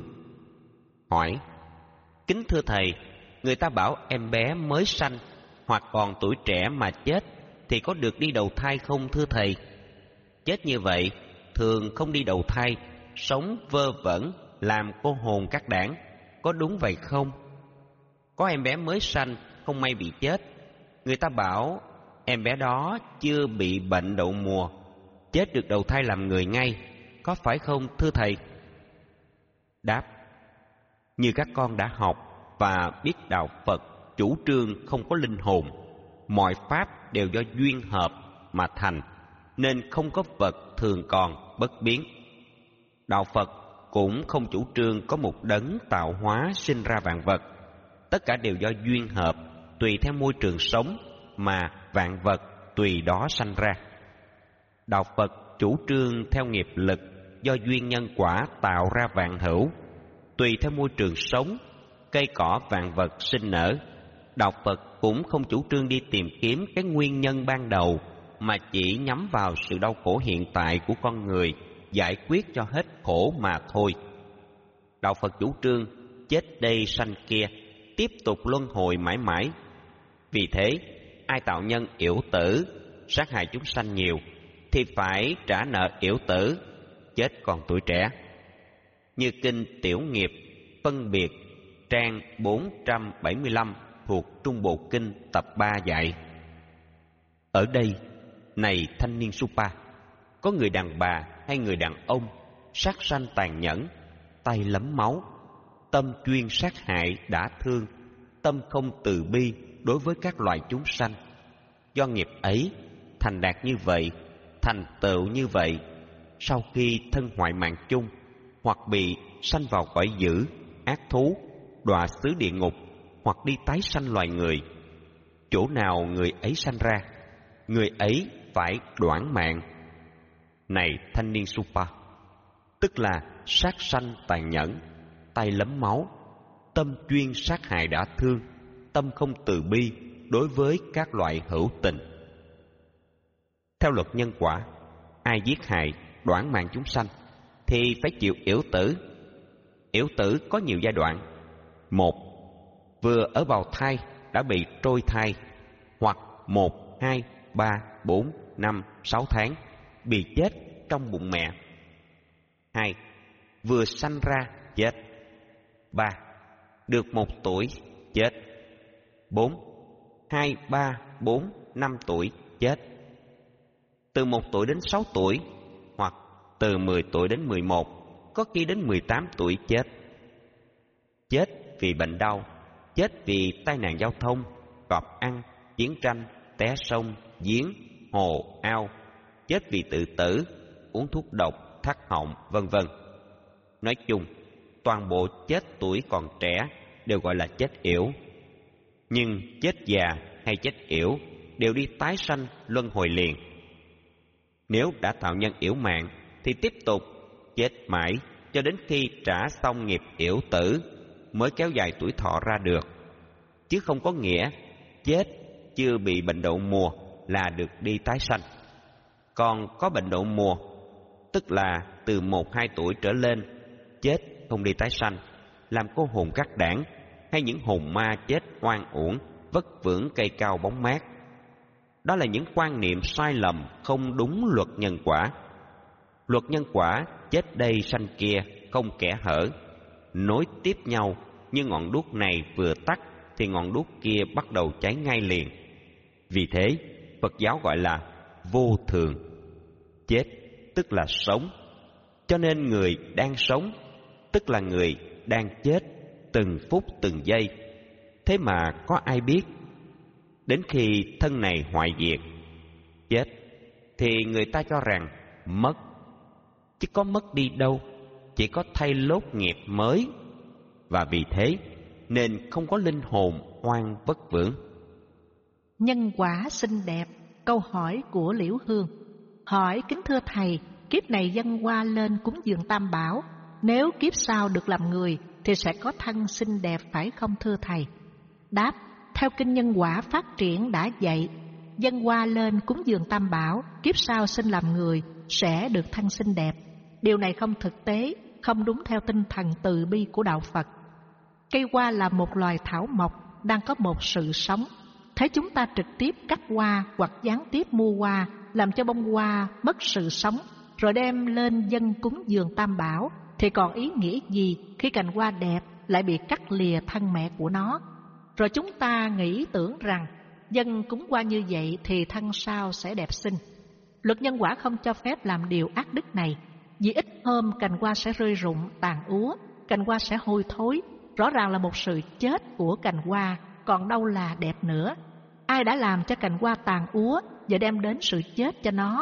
Hỏi: kính thưa Thầy, người ta bảo em bé mới sanh hoặc còn tuổi trẻ mà chết thì có được đi đầu thai không thưa Thầy? Chết như vậy thường không đi đầu thai, sống vơ vẩn làm cô hồn các đảng, có đúng vậy không? Có em bé mới sanh không may bị chết, người ta bảo em bé đó chưa bị bệnh đậu mùa, chết được đầu thai làm người ngay, có phải không thưa Thầy? Đáp: như các con đã học và biết đạo Phật chủ trương không có linh hồn, mọi pháp đều do duyên hợp mà thành, nên không có vật thường còn bất biến. Đạo Phật cũng không chủ trương có một đấng tạo hóa sinh ra vạn vật, tất cả đều do duyên hợp, tùy theo môi trường sống mà vạn vật tùy đó sanh ra. Đạo Phật chủ trương theo nghiệp lực, do duyên nhân quả tạo ra vạn hữu, tùy theo môi trường sống, cây cỏ vạn vật sinh nở. Đạo Phật cũng không chủ trương đi tìm kiếm cái nguyên nhân ban đầu, mà chỉ nhắm vào sự đau khổ hiện tại của con người, giải quyết cho hết khổ mà thôi. Đạo Phật chủ trương chết đây sanh kia, tiếp tục luân hồi mãi mãi. Vì thế, ai tạo nhân yểu tử, sát hại chúng sanh nhiều, thì phải trả nợ yểu tử, chết còn tuổi trẻ. Như kinh Tiểu Nghiệp phân biệt trang bốn trăm bảy mươi lăm thuộc Trung Bộ Kinh tập ba dạy: ở đây, này thanh niên Supa, có người đàn bà hay người đàn ông sát sanh tàn nhẫn, tay lấm máu, tâm chuyên sát hại đã thương, tâm không từ bi đối với các loài chúng sanh. Do nghiệp ấy thành đạt như vậy, thành tựu như vậy, sau khi thân hoại mạng chung, hoặc bị sanh vào cõi dữ, ác thú, đọa xứ địa ngục, hoặc đi tái sanh loài người. Chỗ nào người ấy sanh ra, người ấy phải đoản mạng. Này thanh niên Supa, tức là sát sanh tàn nhẫn, tay lấm máu, tâm chuyên sát hại đã thương, tâm không từ bi đối với các loại hữu tình. Theo luật nhân quả, ai giết hại, đoản mạng chúng sanh thì phải chịu yểu tử. Yểu tử có nhiều giai đoạn. Một, vừa ở bào thai đã bị trôi thai, hoặc một, hai, ba, bốn, năm, sáu tháng bị chết trong bụng mẹ. Hai, vừa sanh ra chết. Ba, được một tuổi chết. Bốn, hai, ba, bốn, năm tuổi chết. Từ một tuổi đến sáu tuổi, hoặc từ mười tuổi đến mười một, có khi đến mười tám tuổi chết. Chết vì bệnh đau, chết vì tai nạn giao thông, cọp ăn, chiến tranh, té sông, giếng, hồ, ao, chết vì tự tử, uống thuốc độc, thắt họng, vân vân. Nói chung, toàn bộ chết tuổi còn trẻ đều gọi là chết yểu. Nhưng chết già hay chết yểu đều đi tái sanh luân hồi liền. Nếu đã tạo nhân yểu mạng thì tiếp tục chết mãi cho đến khi trả xong nghiệp yểu tử mới kéo dài tuổi thọ ra được, chứ không có nghĩa chết chưa bị bệnh đậu mùa là được đi tái sanh. Còn có bệnh đậu mùa, tức là từ một hai tuổi trở lên, chết không đi tái sanh, làm cô hồn gác đảng hay những hồn ma chết oan uổng vất vưởng cây cao bóng mát. Đó là những quan niệm sai lầm, không đúng luật nhân quả. Luật nhân quả chết đây sanh kia, không kẽ hở, nối tiếp nhau, như ngọn đuốc này vừa tắt thì ngọn đuốc kia bắt đầu cháy ngay liền. Vì thế, Phật giáo gọi là vô thường. Chết tức là sống, cho nên người đang sống tức là người đang chết từng phút từng giây. Thế mà có ai biết, đến khi thân này hoại diệt, chết, thì người ta cho rằng mất. Chứ có mất đi đâu, chỉ có thay lốt nghiệp mới. Và vì thế nên không có linh hồn oan vất vưởng. Nhân quả xinh đẹp. Câu hỏi của Liễu Hương. Hỏi kính thưa thầy, kiếp này dân hoa lên cúng dường Tam Bảo, nếu kiếp sau được làm người thì sẽ có thân xinh đẹp phải không thưa thầy? Đáp, theo kinh nhân quả phát triển đã dạy, dân hoa lên cúng dường Tam Bảo, kiếp sau sinh làm người sẽ được thân xinh đẹp. Điều này không thực tế, không đúng theo tinh thần từ bi của đạo Phật. Cây hoa là một loài thảo mộc đang có một sự sống. Thế chúng ta trực tiếp cắt hoa hoặc gián tiếp mua hoa, làm cho bông hoa mất sự sống, rồi đem lên dâng cúng dường Tam Bảo, thì còn ý nghĩa gì khi cành hoa đẹp lại bị cắt lìa thân mẹ của nó? Rồi chúng ta nghĩ tưởng rằng dâng cúng hoa như vậy thì thân sau sẽ đẹp xinh. Luật nhân quả không cho phép làm điều ác đức này, vì ít hôm cành hoa sẽ rơi rụng tàn úa, cành hoa sẽ hôi thối, rõ ràng là một sự chết của cành hoa, còn đâu là đẹp nữa. Ai đã làm cho cành hoa tàn úa và đem đến sự chết cho nó?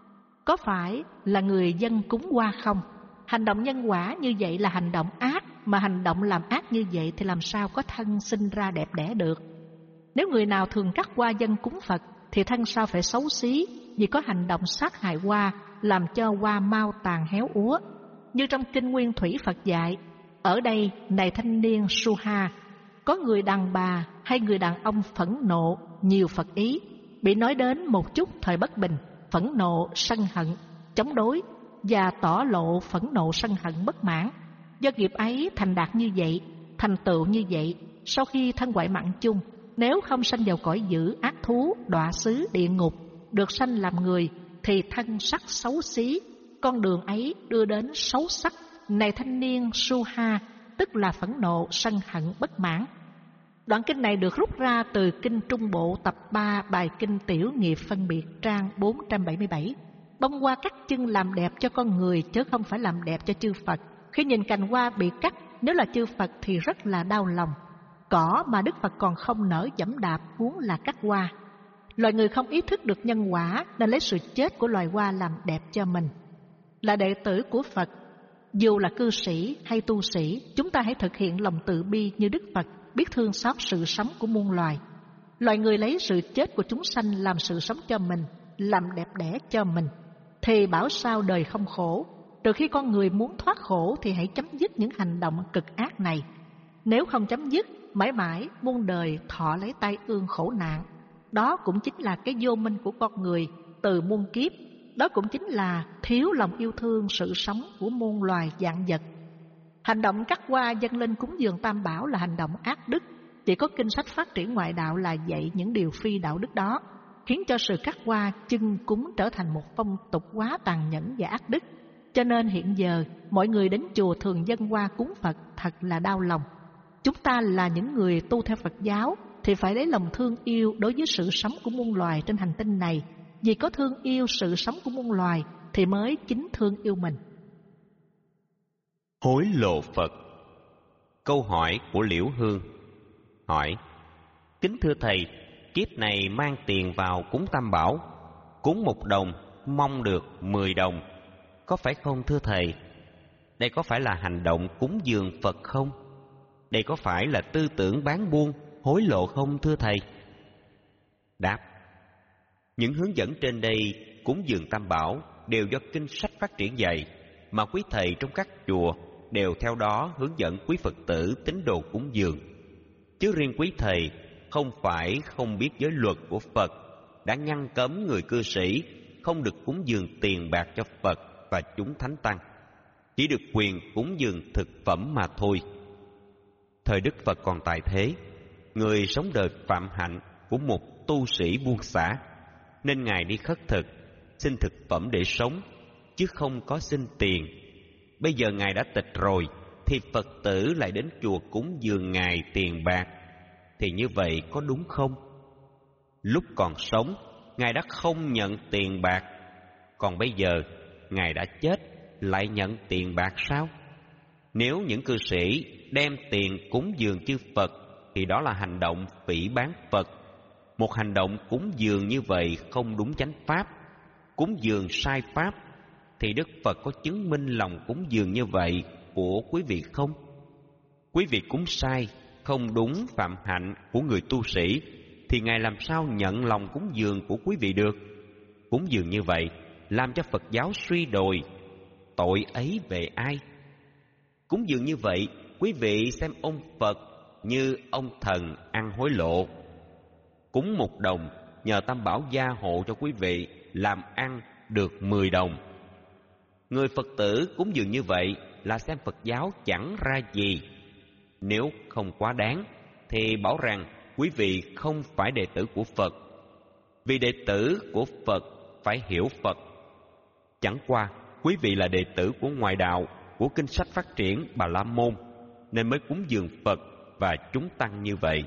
Có phải là người dân cúng hoa không? Hành động nhân quả như vậy là hành động ác, mà hành động làm ác như vậy thì làm sao có thân sinh ra đẹp đẽ được? Nếu người nào thường cắt hoa dân cúng Phật thì thân sau phải xấu xí, vì có hành động sát hại hoa, làm cho hoa mau tàn héo úa. Như trong kinh Nguyên Thủy Phật dạy, ở đây này thanh niên Suha, có người đàn bà hay người đàn ông phẫn nộ nhiều Phật ý, bị nói đến một chút thời bất bình, phẫn nộ sân hận chống đối và tỏ lộ phẫn nộ sân hận bất mãn. Do nghiệp ấy thành đạt như vậy, thành tựu như vậy, sau khi thân ngoại mạng chung, nếu không sanh vào cõi dữ ác thú, đọa xứ địa ngục, được sanh làm người thì thân sắc xấu xí, con đường ấy đưa đến xấu sắc. Này thanh niên Suha, tức là phẫn nộ sân hận bất mãn. Đoạn kinh này được rút ra từ kinh Trung Bộ tập ba, bài kinh Tiểu Nghiệp phân biệt, trang bốn trăm bảy mươi bảy. Bông hoa cắt chân làm đẹp cho con người chứ không phải làm đẹp cho chư Phật. Khi nhìn cành hoa bị cắt, nếu là chư Phật thì rất là đau lòng. Cỏ mà Đức Phật còn không nỡ giẫm đạp huống là cắt hoa. Loài người không ý thức được nhân quả nên lấy sự chết của loài hoa làm đẹp cho mình. Là đệ tử của Phật, dù là cư sĩ hay tu sĩ, chúng ta hãy thực hiện lòng từ bi như Đức Phật, biết thương xót sự sống của muôn loài. Loài người lấy sự chết của chúng sanh làm sự sống cho mình, làm đẹp đẽ cho mình, thì bảo sao đời không khổ. Từ khi con người muốn thoát khổ thì hãy chấm dứt những hành động cực ác này. Nếu không chấm dứt, mãi mãi muôn đời thọ lấy tai ương khổ nạn. Đó cũng chính là cái vô minh của con người từ muôn kiếp. Đó cũng chính là thiếu lòng yêu thương sự sống của muôn loài vạn vật. Hành động cắt hoa dâng lên cúng dường Tam Bảo là hành động ác đức. Chỉ có kinh sách phát triển ngoại đạo là dạy những điều phi đạo đức đó, khiến cho sự cắt hoa chưng cúng trở thành một phong tục quá tàn nhẫn và ác đức. Cho nên hiện giờ mọi người đến chùa thường dâng hoa cúng Phật thật là đau lòng. Chúng ta là những người tu theo Phật giáo thì phải lấy lòng thương yêu đối với sự sống của muôn loài trên hành tinh này. Vì có thương yêu sự sống của muôn loài thì mới chính thương yêu mình. Hối lộ Phật. Câu hỏi của Liễu Hương hỏi: Kính thưa thầy, kiếp này mang tiền vào cúng Tam Bảo, cúng một đồng mong được mười đồng, có phải không thưa thầy? Đây có phải là hành động cúng dường Phật không? Đây có phải là tư tưởng bán buôn, hối lộ không thưa thầy? Đáp: những hướng dẫn trên đây cúng dường Tam Bảo đều do kinh sách phát triển dạy, mà quý thầy trong các chùa đều theo đó hướng dẫn quý Phật tử tín đồ cúng dường. Chứ riêng quý thầy không phải không biết giới luật của Phật đã ngăn cấm người cư sĩ không được cúng dường tiền bạc cho Phật và chúng thánh tăng, chỉ được quyền cúng dường thực phẩm mà thôi. Thời Đức Phật còn tại thế, người sống đời phạm hạnh của một tu sĩ buôn xả, nên Ngài đi khất thực, xin thực phẩm để sống, chứ không có xin tiền. Bây giờ Ngài đã tịch rồi, thì Phật tử lại đến chùa cúng dường Ngài tiền bạc, thì như vậy có đúng không? Lúc còn sống, Ngài đã không nhận tiền bạc, còn bây giờ Ngài đã chết lại nhận tiền bạc sao? Nếu những cư sĩ đem tiền cúng dường chư Phật thì đó là hành động phỉ báng Phật. Một hành động cúng dường như vậy không đúng chánh pháp, cúng dường sai pháp, thì Đức Phật có chứng minh lòng cúng dường như vậy của quý vị không? Quý vị cúng sai, không đúng phạm hạnh của người tu sĩ, thì Ngài làm sao nhận lòng cúng dường của quý vị được? Cúng dường như vậy làm cho Phật giáo suy đồi, tội ấy về ai? Cúng dường như vậy, quý vị xem ông Phật như ông thần ăn hối lộ. Cúng một đồng, nhờ Tam Bảo gia hộ cho quý vị làm ăn được mười đồng. Người Phật tử cúng dường như vậy là xem Phật giáo chẳng ra gì. Nếu không quá đáng thì bảo rằng quý vị không phải đệ tử của Phật. Vì đệ tử của Phật phải hiểu Phật. Chẳng qua quý vị là đệ tử của ngoại đạo, của kinh sách phát triển Bà La Môn, nên mới cúng dường Phật và chúng tăng như vậy.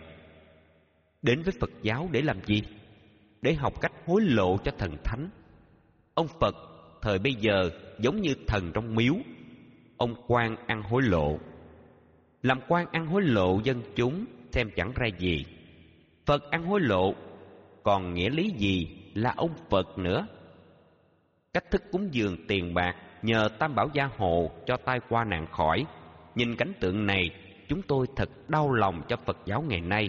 Đến với Phật giáo để làm gì? Để học cách hối lộ cho thần thánh. Ông Phật thời bây giờ giống như thần trong miếu. Ông quan ăn hối lộ. Làm quan ăn hối lộ dân chúng xem chẳng ra gì. Phật ăn hối lộ, còn nghĩa lý gì là ông Phật nữa? Cách thức cúng dường tiền bạc nhờ Tam Bảo gia hộ cho tai qua nạn khỏi. Nhìn cảnh tượng này, chúng tôi thật đau lòng cho Phật giáo ngày nay.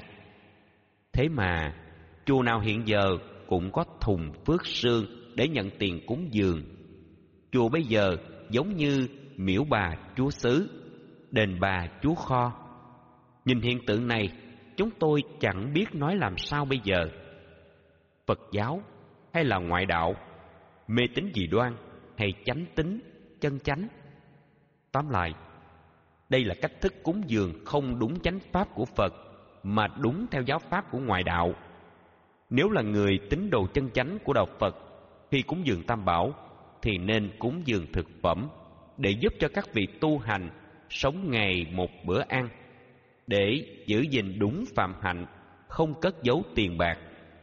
Thế mà chùa nào hiện giờ cũng có thùng phước sương để nhận tiền cúng dường. Chùa bây giờ giống như miễu bà chúa xứ, đền bà chúa kho. Nhìn hiện tượng này, chúng tôi chẳng biết nói làm sao bây giờ. Phật giáo hay là ngoại đạo, mê tín dị đoan hay chánh tín chân chánh? Tóm lại, đây là cách thức cúng dường không đúng chánh pháp của Phật, mà đúng theo giáo pháp của ngoại đạo. Nếu là người tín đồ chân chánh của đạo Phật, khi cúng dường Tam Bảo thì nên cúng dường thực phẩm để giúp cho các vị tu hành sống ngày một bữa ăn, để giữ gìn đúng phạm hạnh, không cất giấu tiền bạc.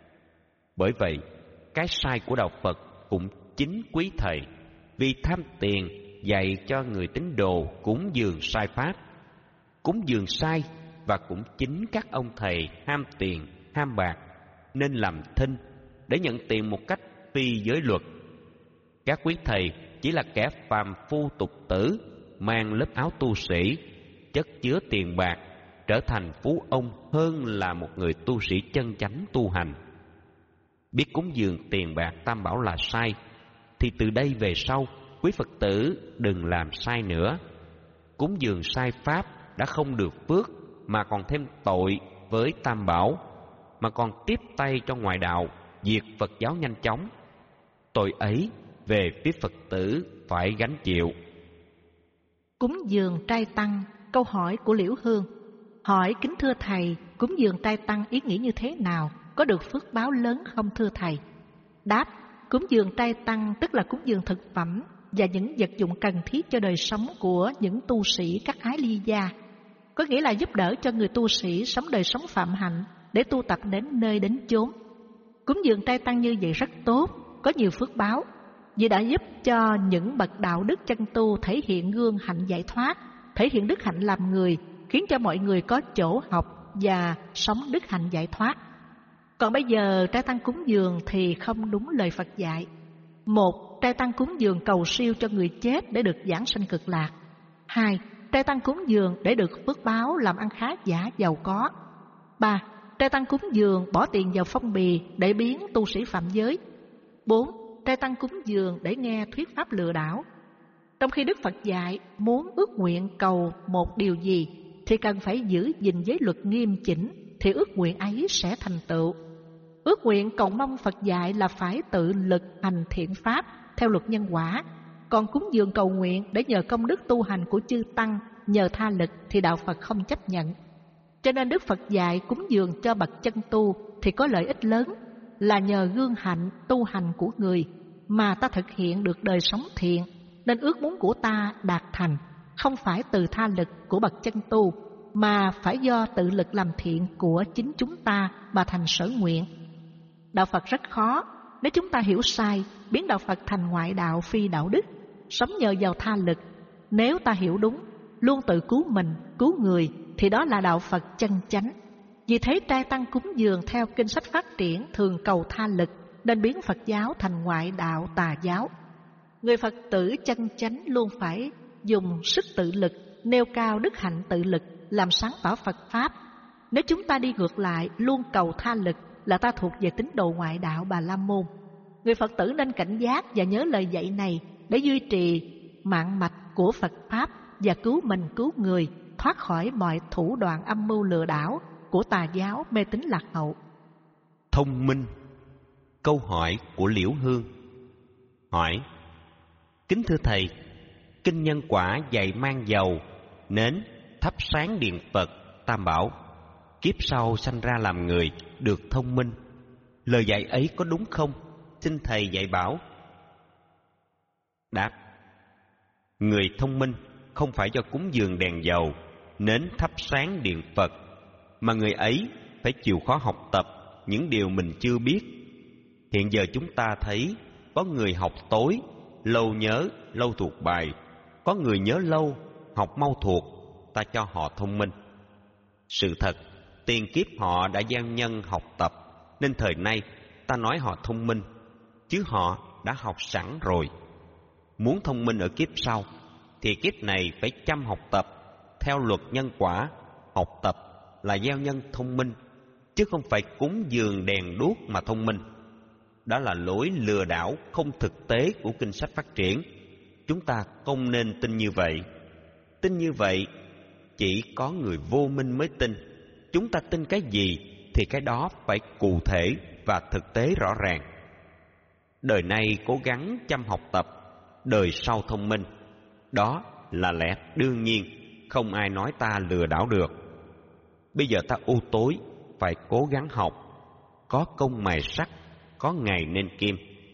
Bởi vậy, cái sai của đạo Phật cũng chính quý thầy vì tham tiền dạy cho người tín đồ cúng dường sai pháp. Cúng dường sai, và cũng chính các ông thầy ham tiền, ham bạc nên làm thinh để nhận tiền một cách phi giới luật. Các quý thầy chỉ là kẻ phàm phu tục tử, mang lớp áo tu sĩ, chất chứa tiền bạc, trở thành phú ông hơn là một người tu sĩ chân chánh tu hành. Biết cúng dường tiền bạc Tam Bảo là sai, thì từ đây về sau quý Phật tử đừng làm sai nữa. Cúng dường sai pháp đã không được phước, mà còn thêm tội với Tam Bảo, mà còn tiếp tay cho ngoại đạo diệt Phật giáo nhanh chóng. Tội ấy về phía Phật tử phải gánh chịu. Cúng dường trai tăng, câu hỏi của Liễu Hương. Hỏi kính thưa thầy, cúng dường trai tăng ý nghĩa như thế nào? Có được phước báo lớn không thưa thầy? Đáp: cúng dường trai tăng tức là cúng dường thực phẩm và những vật dụng cần thiết cho đời sống của những tu sĩ các ái ly gia. Có nghĩa là giúp đỡ cho người tu sĩ sống đời sống phạm hạnh để tu tập đến nơi đến chốn. Cúng dường trai tăng như vậy rất tốt, có nhiều phước báo, vì đã giúp cho những bậc đạo đức chân tu thể hiện gương hạnh giải thoát, thể hiện đức hạnh làm người, khiến cho mọi người có chỗ học, và sống đức hạnh giải thoát. Còn bây giờ trai tăng cúng dường thì không đúng lời Phật dạy. Một, trai tăng cúng dường cầu siêu cho người chết để được giảng sanh cực lạc. Hai, trai tăng cúng dường để được phước báo làm ăn khá giả giàu có. Ba, trai tăng cúng dường bỏ tiền vào phong bì để biến tu sĩ phạm giới. Bốn, trai tăng cúng dường để nghe thuyết pháp lừa đảo. Trong khi Đức Phật dạy muốn ước nguyện cầu một điều gì thì cần phải giữ gìn giới luật nghiêm chỉnh, thì ước nguyện ấy sẽ thành tựu. Ước nguyện cầu mong Phật dạy là phải tự lực hành thiện pháp theo luật nhân quả. Còn cúng dường cầu nguyện để nhờ công đức tu hành của chư tăng, nhờ tha lực thì đạo Phật không chấp nhận. Cho nên Đức Phật dạy cúng dường cho bậc chân tu thì có lợi ích lớn, là nhờ gương hạnh tu hành của người mà ta thực hiện được đời sống thiện. Nên ước muốn của ta đạt thành không phải từ tha lực của bậc chân tu, mà phải do tự lực làm thiện của chính chúng ta mà thành sở nguyện. Đạo Phật rất khó, nếu chúng ta hiểu sai, biến đạo Phật thành ngoại đạo phi đạo đức, sống nhờ vào tha lực. Nếu ta hiểu đúng, luôn tự cứu mình, cứu người, thì đó là đạo Phật chân chánh. Vì thế trai tăng cúng dường theo kinh sách phát triển thường cầu tha lực, nên biến Phật giáo thành ngoại đạo tà giáo. Người Phật tử chân chánh luôn phải dùng sức tự lực, nêu cao đức hạnh tự lực, làm sáng tỏ Phật Pháp. Nếu chúng ta đi ngược lại, luôn cầu tha lực, là ta thuộc về tín đồ ngoại đạo Bà La Môn. Người Phật tử nên cảnh giác và nhớ lời dạy này để duy trì mạng mạch của Phật Pháp và cứu mình cứu người, thoát khỏi mọi thủ đoạn âm mưu lừa đảo của tà giáo mê tín lạc hậu. Thông minh. Câu hỏi của Liễu Hương. Hỏi: kính thưa thầy, kinh nhân quả dạy mang dầu, nến, thắp sáng điện Phật, Tam Bảo, kiếp sau sanh ra làm người, được thông minh. Lời dạy ấy có đúng không? Xin thầy dạy bảo. Đáp: người thông minh không phải do cúng dường đèn dầu, nến thắp sáng điện Phật, mà người ấy phải chịu khó học tập những điều mình chưa biết. Hiện giờ chúng ta thấy có người học tối, lâu nhớ, lâu thuộc bài. Có người nhớ lâu, học mau thuộc, ta cho họ thông minh. Sự thật, tiền kiếp họ đã gieo nhân học tập, nên thời nay ta nói họ thông minh, chứ họ đã học sẵn rồi. Muốn thông minh ở kiếp sau, thì kiếp này phải chăm học tập, theo luật nhân quả. Học tập là gieo nhân thông minh, chứ không phải cúng dường đèn đuốc mà thông minh. Đó là lối lừa đảo không thực tế của kinh sách phát triển. Chúng ta không nên tin như vậy. Tin như vậy chỉ có người vô minh mới tin. Chúng ta tin cái gì thì cái đó phải cụ thể và thực tế rõ ràng. Đời này cố gắng chăm học tập, đời sau thông minh. Đó là lẽ đương nhiên, không ai nói ta lừa đảo được. Bây giờ ta u tối, phải cố gắng học. Có công mài sắt, có ngày nên kim.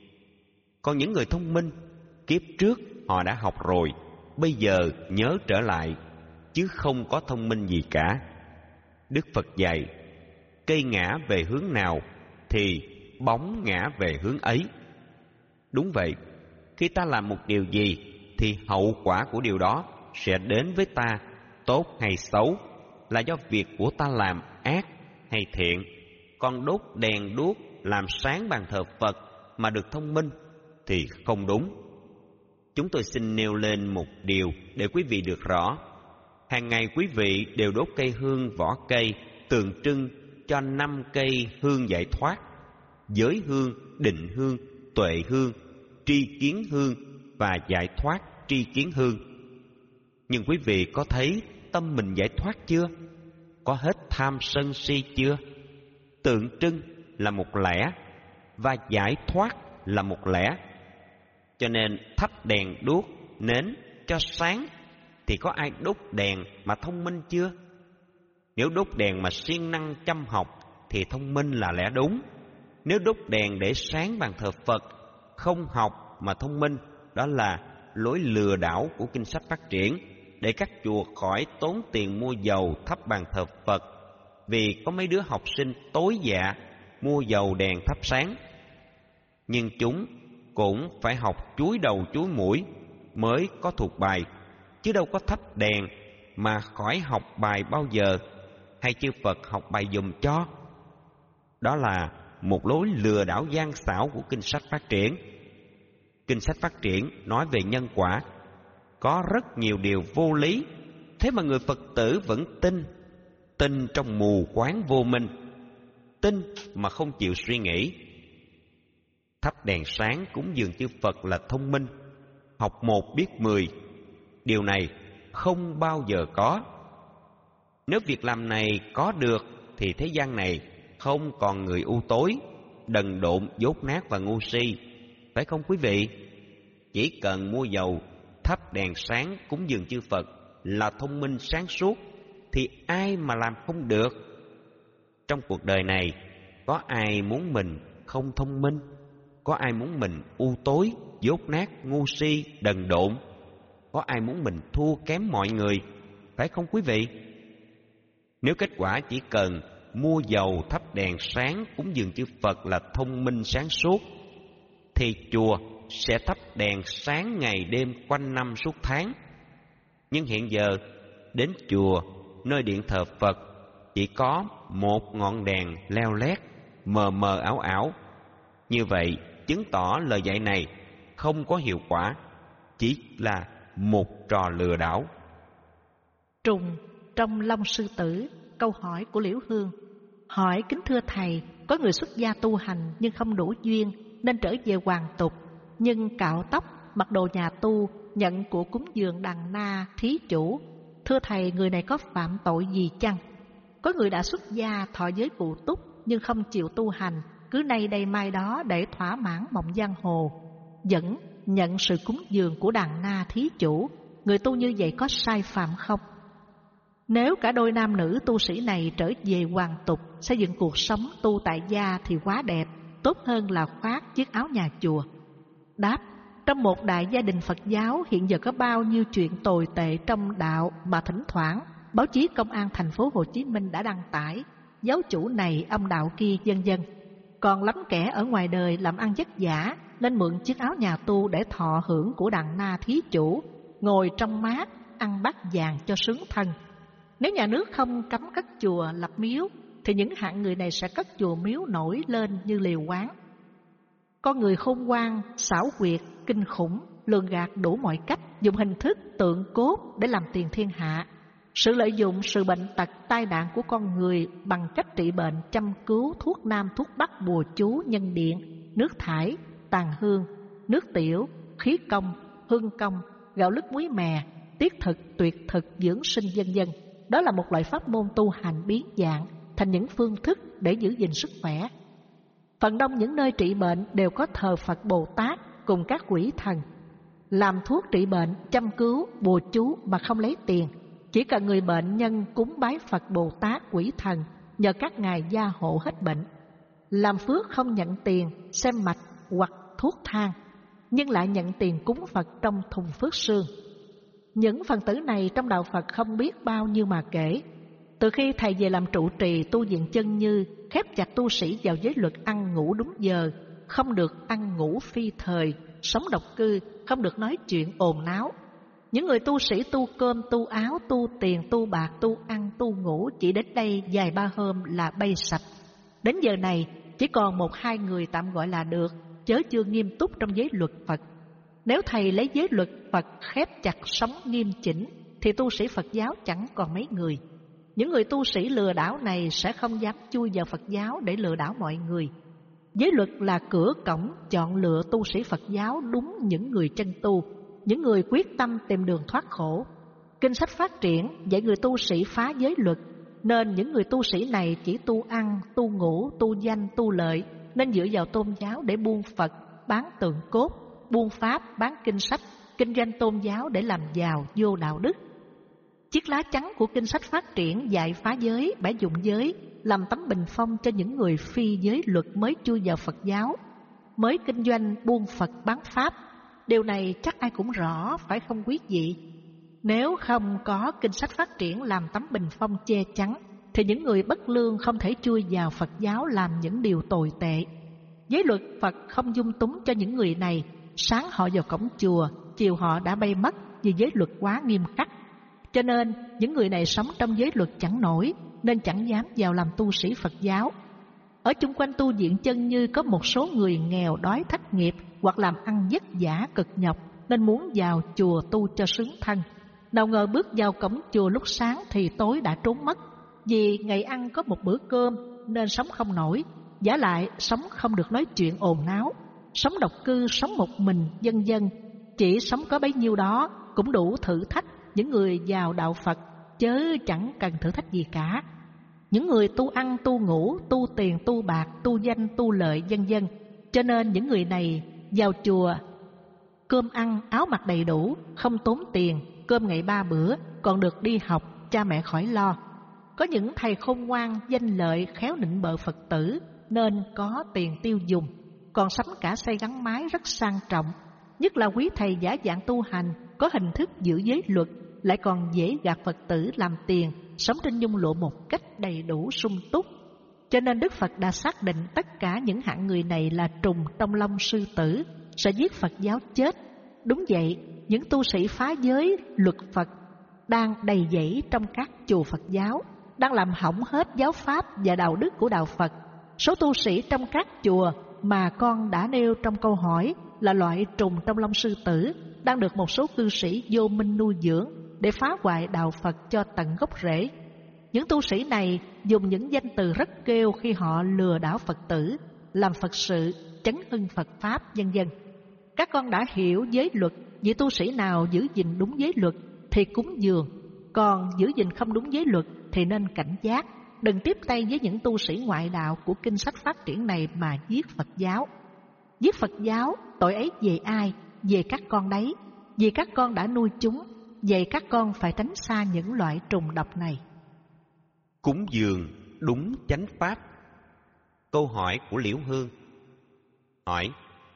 Còn những người thông minh, kiếp trước họ đã học rồi, bây giờ nhớ trở lại, chứ không có thông minh gì cả. Đức Phật dạy, cây ngã về hướng nào thì bóng ngã về hướng ấy. Đúng vậy, khi ta làm một điều gì thì hậu quả của điều đó sẽ đến với ta, tốt hay xấu, là do việc của ta làm ác hay thiện. Còn đốt đèn đuốc làm sáng bàn thờ Phật mà được thông minh thì không đúng. Chúng tôi xin nêu lên một điều để quý vị được rõ. Hàng ngày quý vị đều đốt cây hương vỏ cây, tượng trưng cho năm cây hương giải thoát: giới hương, định hương, tuệ hương, tri kiến hương và giải thoát tri kiến hương. Nhưng quý vị có thấy tâm mình giải thoát chưa? Có hết tham sân si chưa? Tượng trưng là một lẽ và giải thoát là một lẽ. Cho nên thắp đèn đuốc, nến cho sáng thì có ai đốt đèn mà thông minh chưa? Nếu đốt đèn mà siêng năng chăm học thì thông minh là lẽ đúng. Nếu đốt đèn để sáng bàn thờ Phật, không học mà thông minh, đó là lối lừa đảo của kinh sách phát triển, để các chùa khỏi tốn tiền mua dầu thắp bàn thờ Phật. Vì có mấy đứa học sinh tối dạ mua dầu đèn thắp sáng. Nhưng chúng cũng phải học chúi đầu chúi mũi mới có thuộc bài, chứ đâu có thắp đèn mà khỏi học bài bao giờ. hay chư Phật học bài dùm cho? Đó là một lối lừa đảo gian xảo của kinh sách phát triển. Kinh sách phát triển nói về nhân quả, có rất nhiều điều vô lý, thế mà người Phật tử vẫn tin, tin trong mù quáng vô minh, tin mà không chịu suy nghĩ. Thắp đèn sáng cúng dường chư Phật là thông minh, học một biết mười. Điều này không bao giờ có. Nếu việc làm này có được thì thế gian này không còn người u tối, đần độn, dốt nát và ngu si, phải không quý vị? Chỉ cần mua dầu, thắp đèn sáng cúng dường chư Phật là thông minh sáng suốt, thì ai mà làm không được? Trong cuộc đời này, có ai muốn mình không thông minh? Có ai muốn mình u tối, dốt nát, ngu si, đần độn? Có ai muốn mình thua kém mọi người? Phải không quý vị? Nếu kết quả chỉ cần mua dầu, thắp đèn sáng cúng dường chư Phật là thông minh sáng suốt, thì chùa sẽ thắp đèn sáng ngày đêm quanh năm suốt tháng. Nhưng hiện giờ đến chùa, nơi điện thờ Phật, chỉ có một ngọn đèn leo lét, mờ mờ ảo ảo. Như vậy chứng tỏ lời dạy này không có hiệu quả, chỉ là một trò lừa đảo. Trùng trong Long Sư Tử, câu hỏi của Liễu Hương: hỏi kính thưa thầy, có người xuất gia tu hành nhưng không đủ duyên nên trở về hoàng tục, nhưng cạo tóc, mặc đồ nhà tu, nhận của cúng dường đàn na thí chủ. Thưa thầy, người này có phạm tội gì chăng? Có người đã xuất gia thọ giới cụ túc nhưng không chịu tu hành, cứ nay đây mai đó để thỏa mãn mộng giang hồ, vẫn nhận sự cúng dường của đàn na thí chủ. Người tu như vậy có sai phạm không? Nếu cả đôi nam nữ tu sĩ này trở về hoàng tục, xây dựng cuộc sống tu tại gia thì quá đẹp, tốt hơn là khoác chiếc áo nhà chùa. Đáp: trong một đại gia đình Phật giáo hiện giờ có bao nhiêu chuyện tồi tệ trong đạo mà thỉnh thoảng báo chí công an thành phố Hồ Chí Minh đã đăng tải, giáo chủ này ông đạo kia vân vân. Còn lắm kẻ ở ngoài đời làm ăn vất vả nên mượn chiếc áo nhà tu để thọ hưởng của đàn na thí chủ, ngồi trong mát ăn bát vàng cho sướng thân. Nếu nhà nước không cấm cất chùa lập miếu thì những hạng người này sẽ cất chùa miếu nổi lên như liều quán. Con người khôn ngoan, xảo quyệt, kinh khủng, lường gạt đủ mọi cách, dùng hình thức tượng cốt để làm tiền thiên hạ. Sự lợi dụng sự bệnh tật tai nạn của con người bằng cách trị bệnh, chăm cứu, thuốc nam thuốc bắc, bùa chú, nhân điện, nước thải, tàn hương, nước tiểu, khí công, hương công, gạo lứt muối mè, tiết thực, tuyệt thực, dưỡng sinh vân vân. Đó là một loại pháp môn tu hành biến dạng thành những phương thức để giữ gìn sức khỏe. Phần đông những nơi trị bệnh đều có thờ Phật Bồ Tát cùng các quỷ thần. Làm thuốc trị bệnh, chăm cứu, bùa chú mà không lấy tiền. Chỉ cần người bệnh nhân cúng bái Phật Bồ Tát, quỷ thần, nhờ các ngài gia hộ hết bệnh. Làm phước không nhận tiền, xem mạch hoặc thuốc thang, nhưng lại nhận tiền cúng Phật trong thùng phước sương. Những phần tử này trong đạo Phật không biết bao nhiêu mà kể. Từ khi thầy về làm trụ trì tu viện Chân Như, khép chặt tu sĩ vào giới luật ăn ngủ đúng giờ, không được ăn ngủ phi thời, sống độc cư, không được nói chuyện ồn náo. Những người tu sĩ tu cơm, tu áo, tu tiền, tu bạc, tu ăn, tu ngủ chỉ đến đây vài ba hôm là bay sạch. Đến giờ này chỉ còn một hai người tạm gọi là được, chớ chưa nghiêm túc trong giới luật Phật. Nếu thầy lấy giới luật Phật khép chặt sống nghiêm chỉnh thì tu sĩ Phật giáo chẳng còn mấy người. Những người tu sĩ lừa đảo này sẽ không dám chui vào Phật giáo để lừa đảo mọi người. Giới luật là cửa cổng chọn lựa tu sĩ Phật giáo đúng những người chân tu, những người quyết tâm tìm đường thoát khổ. Kinh sách phát triển dạy người tu sĩ phá giới luật, nên những người tu sĩ này chỉ tu ăn, tu ngủ, tu danh, tu lợi, nên dựa vào tôn giáo để buôn Phật, bán tượng cốt, buôn pháp, bán kinh sách, kinh doanh tôn giáo để làm giàu vô đạo đức. Chiếc lá chắn của kinh sách phát triển dạy phá giới, bãi dụng giới, làm tấm bình phong cho những người phi giới luật mới chui vào Phật giáo, mới kinh doanh buôn Phật bán pháp. Điều này chắc ai cũng rõ, phải không quý vị? Nếu không có kinh sách phát triển làm tấm bình phong che chắn, thì những người bất lương không thể chui vào Phật giáo làm những điều tồi tệ. Giới luật Phật không dung túng cho những người này. Sáng họ vào cổng chùa, chiều họ đã bay mất vì giới luật quá nghiêm khắc. Cho nên những người này sống trong giới luật chẳng nổi, nên chẳng dám vào làm tu sĩ Phật giáo. Ở chung quanh tu viện Chân Như có một số người nghèo đói thất nghiệp hoặc làm ăn vất vả cực nhọc nên muốn vào chùa tu cho sướng thân. Nào ngờ bước vào cổng chùa lúc sáng thì tối đã trốn mất. Vì ngày ăn có một bữa cơm nên sống không nổi, vả lại sống không được nói chuyện ồn náo, sống độc cư, sống một mình, vân vân. Chỉ sống có bấy nhiêu đó cũng đủ thử thách những người vào đạo Phật, chớ chẳng cần thử thách gì cả. Những người tu ăn, tu ngủ, tu tiền, tu bạc, tu danh, tu lợi, vân vân. Cho nên những người này vào chùa, cơm ăn, áo mặc đầy đủ, không tốn tiền, cơm ngày ba bữa, còn được đi học, cha mẹ khỏi lo. Có những thầy khôn ngoan, danh lợi, khéo nịnh bợ Phật tử nên có tiền tiêu dùng, còn sắm cả xe gắn máy rất sang trọng. Nhất là quý thầy giả dạng tu hành, có hình thức giữ giới luật, lại còn dễ gạt Phật tử làm tiền, sống trên nhung lụa một cách đầy đủ sung túc. Cho nên Đức Phật đã xác định tất cả những hạng người này là trùng trong lông sư tử, sẽ giết Phật giáo chết. Đúng vậy, những tu sĩ phá giới luật Phật đang đầy dẫy trong các chùa Phật giáo, đang làm hỏng hết giáo pháp và đạo đức của đạo Phật. Số tu sĩ trong các chùa mà con đã nêu trong câu hỏi là loại trùng trong lông sư tử, đang được một số cư sĩ vô minh nuôi dưỡng để phá hoại đạo Phật cho tận gốc rễ. Những tu sĩ này dùng những danh từ rất kêu khi họ lừa đảo Phật tử, làm Phật sự, chấn hưng Phật Pháp, vân vân. Các con đã hiểu giới luật, vị tu sĩ nào giữ gìn đúng giới luật thì cúng dường, còn giữ gìn không đúng giới luật thì nên cảnh giác, đừng tiếp tay với những tu sĩ ngoại đạo của kinh sách phát triển này mà giết Phật giáo. Giết Phật giáo, tội ấy về ai? Về các con đấy, vì các con đã nuôi chúng, vậy các con phải tránh xa những loại trùng độc này. Cúng dường đúng chánh pháp. Câu hỏi của Liễu Hương. Hỏi: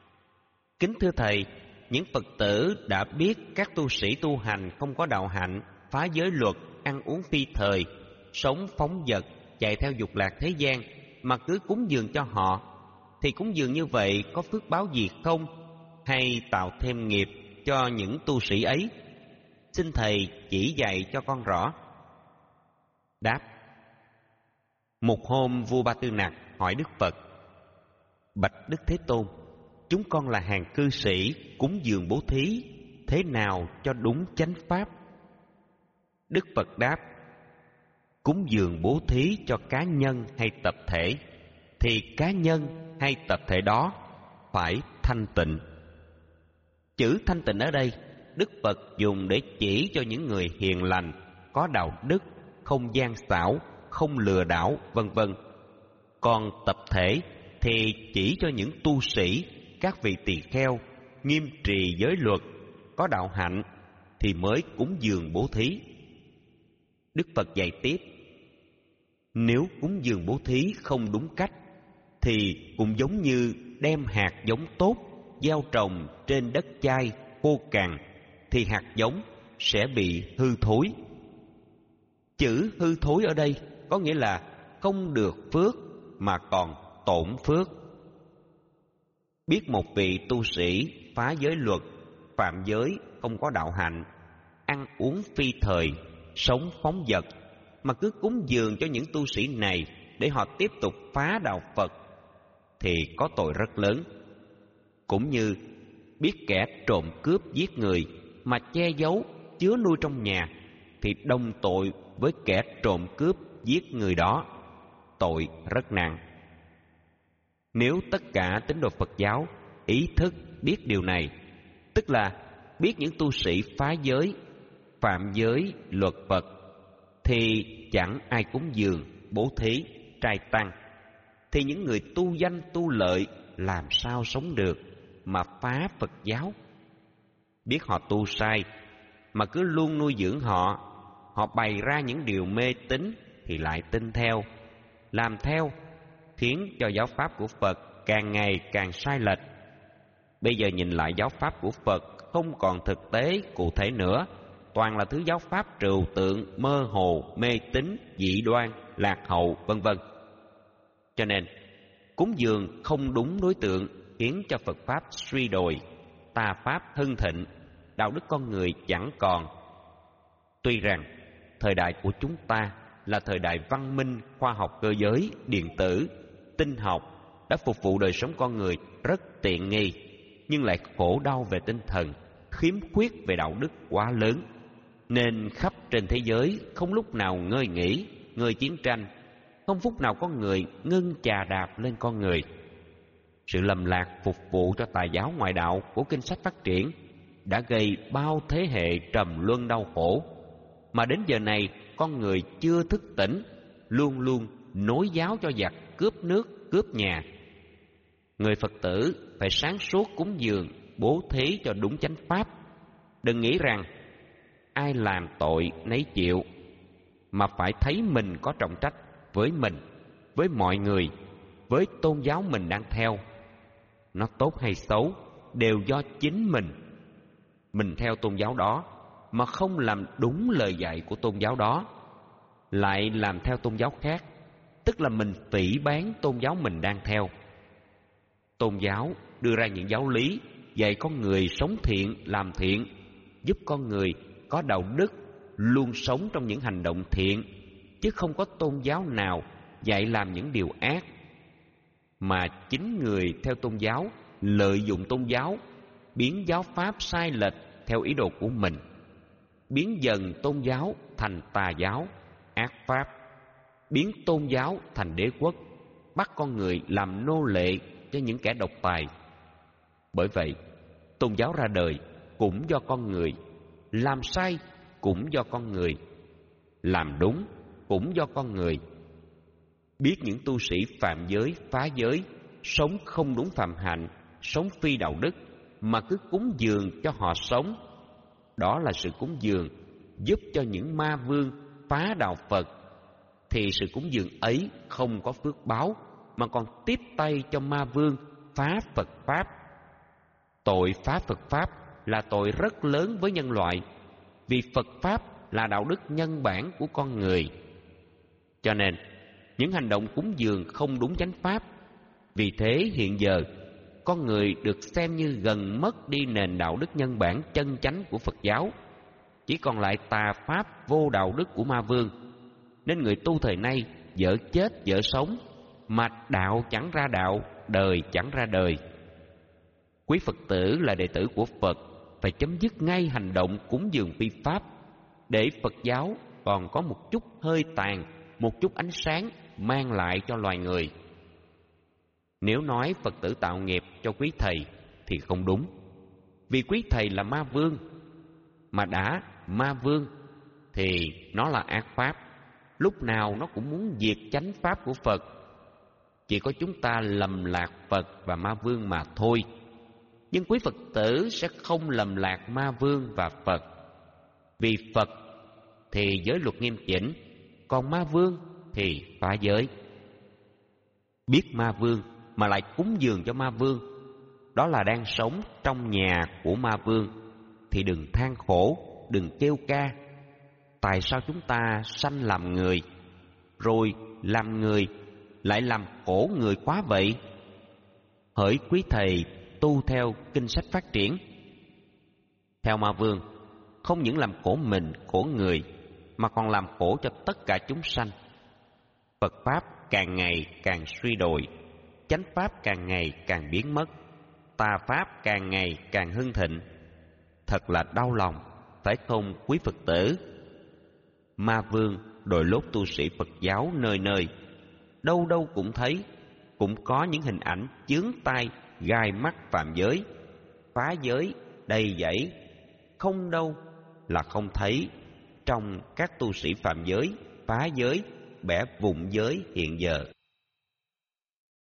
kính thưa thầy, những Phật tử đã biết các tu sĩ tu hành không có đạo hạnh, phá giới luật, ăn uống phi thời, sống phóng dật, chạy theo dục lạc thế gian mà cứ cúng dường cho họ, thì cúng dường như vậy có phước báo gì không, hay tạo thêm nghiệp cho những tu sĩ ấy? Xin thầy chỉ dạy cho con rõ. Đáp: một hôm vua Ba Tư Nặc hỏi Đức Phật: bạch Đức Thế Tôn, chúng con là hàng cư sĩ cúng dường bố thí, thế nào cho đúng chánh pháp? Đức Phật đáp: cúng dường bố thí cho cá nhân hay tập thể, thì cá nhân hay tập thể đó phải thanh tịnh. Chữ thanh tịnh ở đây Đức Phật dùng để chỉ cho những người hiền lành, có đạo đức, không gian xảo, không lừa đảo, vân vân. Còn tập thể thì chỉ cho những tu sĩ, các vị tỳ kheo nghiêm trì giới luật, có đạo hạnh thì mới cúng dường bố thí. Đức Phật dạy tiếp: nếu cúng dường bố thí không đúng cách thì cũng giống như đem hạt giống tốt gieo trồng trên đất chai khô cằn, thì hạt giống sẽ bị hư thối. Chữ hư thối ở đây có nghĩa là không được phước mà còn tổn phước. Biết một vị tu sĩ phá giới luật, phạm giới, không có đạo hạnh, ăn uống phi thời, sống phóng dật, mà cứ cúng dường cho những tu sĩ này để họ tiếp tục phá đạo Phật, thì có tội rất lớn. Cũng như biết kẻ trộm cướp giết người mà che giấu chứa nuôi trong nhà, thì đồng tội với kẻ trộm cướp giết người đó, tội rất nặng. Nếu tất cả tín đồ Phật giáo ý thức biết điều này, tức là biết những tu sĩ phá giới, phạm giới luật Phật, thì chẳng ai cúng dường, bố thí, trai tăng, thì những người tu danh tu lợi làm sao sống được mà phá Phật giáo? Biết họ tu sai mà cứ luôn nuôi dưỡng họ, họ bày ra những điều mê tín thì lại tin theo, làm theo, khiến cho giáo pháp của Phật càng ngày càng sai lệch. Bây giờ nhìn lại giáo pháp của Phật không còn thực tế cụ thể nữa, toàn là thứ giáo pháp trừu tượng, mơ hồ, mê tín, dị đoan, lạc hậu, vân vân. Cho nên cúng dường không đúng đối tượng khiến cho Phật pháp suy đồi, tà pháp hưng thịnh, đạo đức con người chẳng còn. Tuy rằng thời đại của chúng ta là thời đại văn minh, khoa học cơ giới, điện tử, tinh học đã phục vụ đời sống con người rất tiện nghi, nhưng lại khổ đau về tinh thần, khiếm khuyết về đạo đức quá lớn, nên khắp trên thế giới không lúc nào ngơi nghỉ, ngơi chiến tranh, không phút nào có người ngưng chà đạp lên con người. Sự lầm lạc phục vụ cho tà giáo ngoại đạo của kinh sách phát triển đã gây bao thế hệ trầm luân đau khổ, mà đến giờ này con người chưa thức tỉnh, luôn luôn nối giáo cho giặc cướp nước, cướp nhà. Người Phật tử phải sáng suốt cúng dường, bố thí cho đúng chánh pháp. Đừng nghĩ rằng ai làm tội nấy chịu, mà phải thấy mình có trọng trách với mình, với mọi người, với tôn giáo mình đang theo. Nó tốt hay xấu đều do chính mình. Mình theo tôn giáo đó mà không làm đúng lời dạy của tôn giáo đó, lại làm theo tôn giáo khác, tức là mình phỉ báng tôn giáo mình đang theo. Tôn giáo đưa ra những giáo lý dạy con người sống thiện, làm thiện, giúp con người có đạo đức, luôn sống trong những hành động thiện, chứ không có tôn giáo nào dạy làm những điều ác. Mà chính người theo tôn giáo lợi dụng tôn giáo, biến giáo pháp sai lệch theo ý đồ của mình, biến dần tôn giáo thành tà giáo, ác pháp, biến tôn giáo thành đế quốc, bắt con người làm nô lệ cho những kẻ độc tài. Bởi vậy, tôn giáo ra đời cũng do con người, làm sai cũng do con người, làm đúng cũng do con người. Biết những tu sĩ phạm giới, phá giới, sống không đúng phạm hạnh, sống phi đạo đức, mà cứ cúng dường cho họ sống, đó là sự cúng dường giúp cho những ma vương phá đạo Phật, thì sự cúng dường ấy không có phước báo, mà còn tiếp tay cho ma vương phá Phật Pháp. Tội phá Phật Pháp là tội rất lớn với nhân loại, vì Phật Pháp là đạo đức nhân bản của con người. Cho nên, những hành động cúng dường không đúng chánh pháp. Vì thế hiện giờ, con người được xem như gần mất đi nền đạo đức nhân bản chân chánh của Phật giáo, chỉ còn lại tà pháp vô đạo đức của ma vương. Nên người tu thời nay dở chết dở sống, mà đạo chẳng ra đạo, đời chẳng ra đời. Quý Phật tử là đệ tử của Phật phải chấm dứt ngay hành động cúng dường phi pháp, để Phật giáo còn có một chút hơi tàn, một chút ánh sáng mang lại cho loài người. Nếu nói Phật tử tạo nghiệp cho quý thầy thì không đúng, vì quý thầy là ma vương, mà đã ma vương thì nó là ác pháp, lúc nào nó cũng muốn diệt chánh pháp của Phật. Chỉ có chúng ta lầm lạc Phật và ma vương mà thôi. Nhưng quý Phật tử sẽ không lầm lạc ma vương và Phật, vì Phật thì giới luật nghiêm chỉnh, còn ma vương thì phá giới. Biết ma vương mà lại cúng dường cho ma vương, đó là đang sống trong nhà của ma vương, thì đừng than khổ, đừng kêu ca. Tại sao chúng ta sanh làm người, rồi làm người lại làm khổ người quá vậy? Hỡi quý thầy tu theo kinh sách phát triển, theo ma vương không những làm khổ mình, khổ người, mà còn làm khổ cho tất cả chúng sanh. Phật Pháp càng ngày càng suy đồi, chánh Pháp càng ngày càng biến mất, tà Pháp càng ngày càng hưng thịnh. Thật là đau lòng, phải không quý Phật tử? Ma vương đội lốt tu sĩ Phật giáo nơi nơi, đâu đâu cũng thấy, cũng có những hình ảnh chướng tai, gai mắt phạm giới, phá giới đầy dẫy, không đâu là không thấy trong các tu sĩ phạm giới, phá giới, bẻ vụn giới hiện giờ.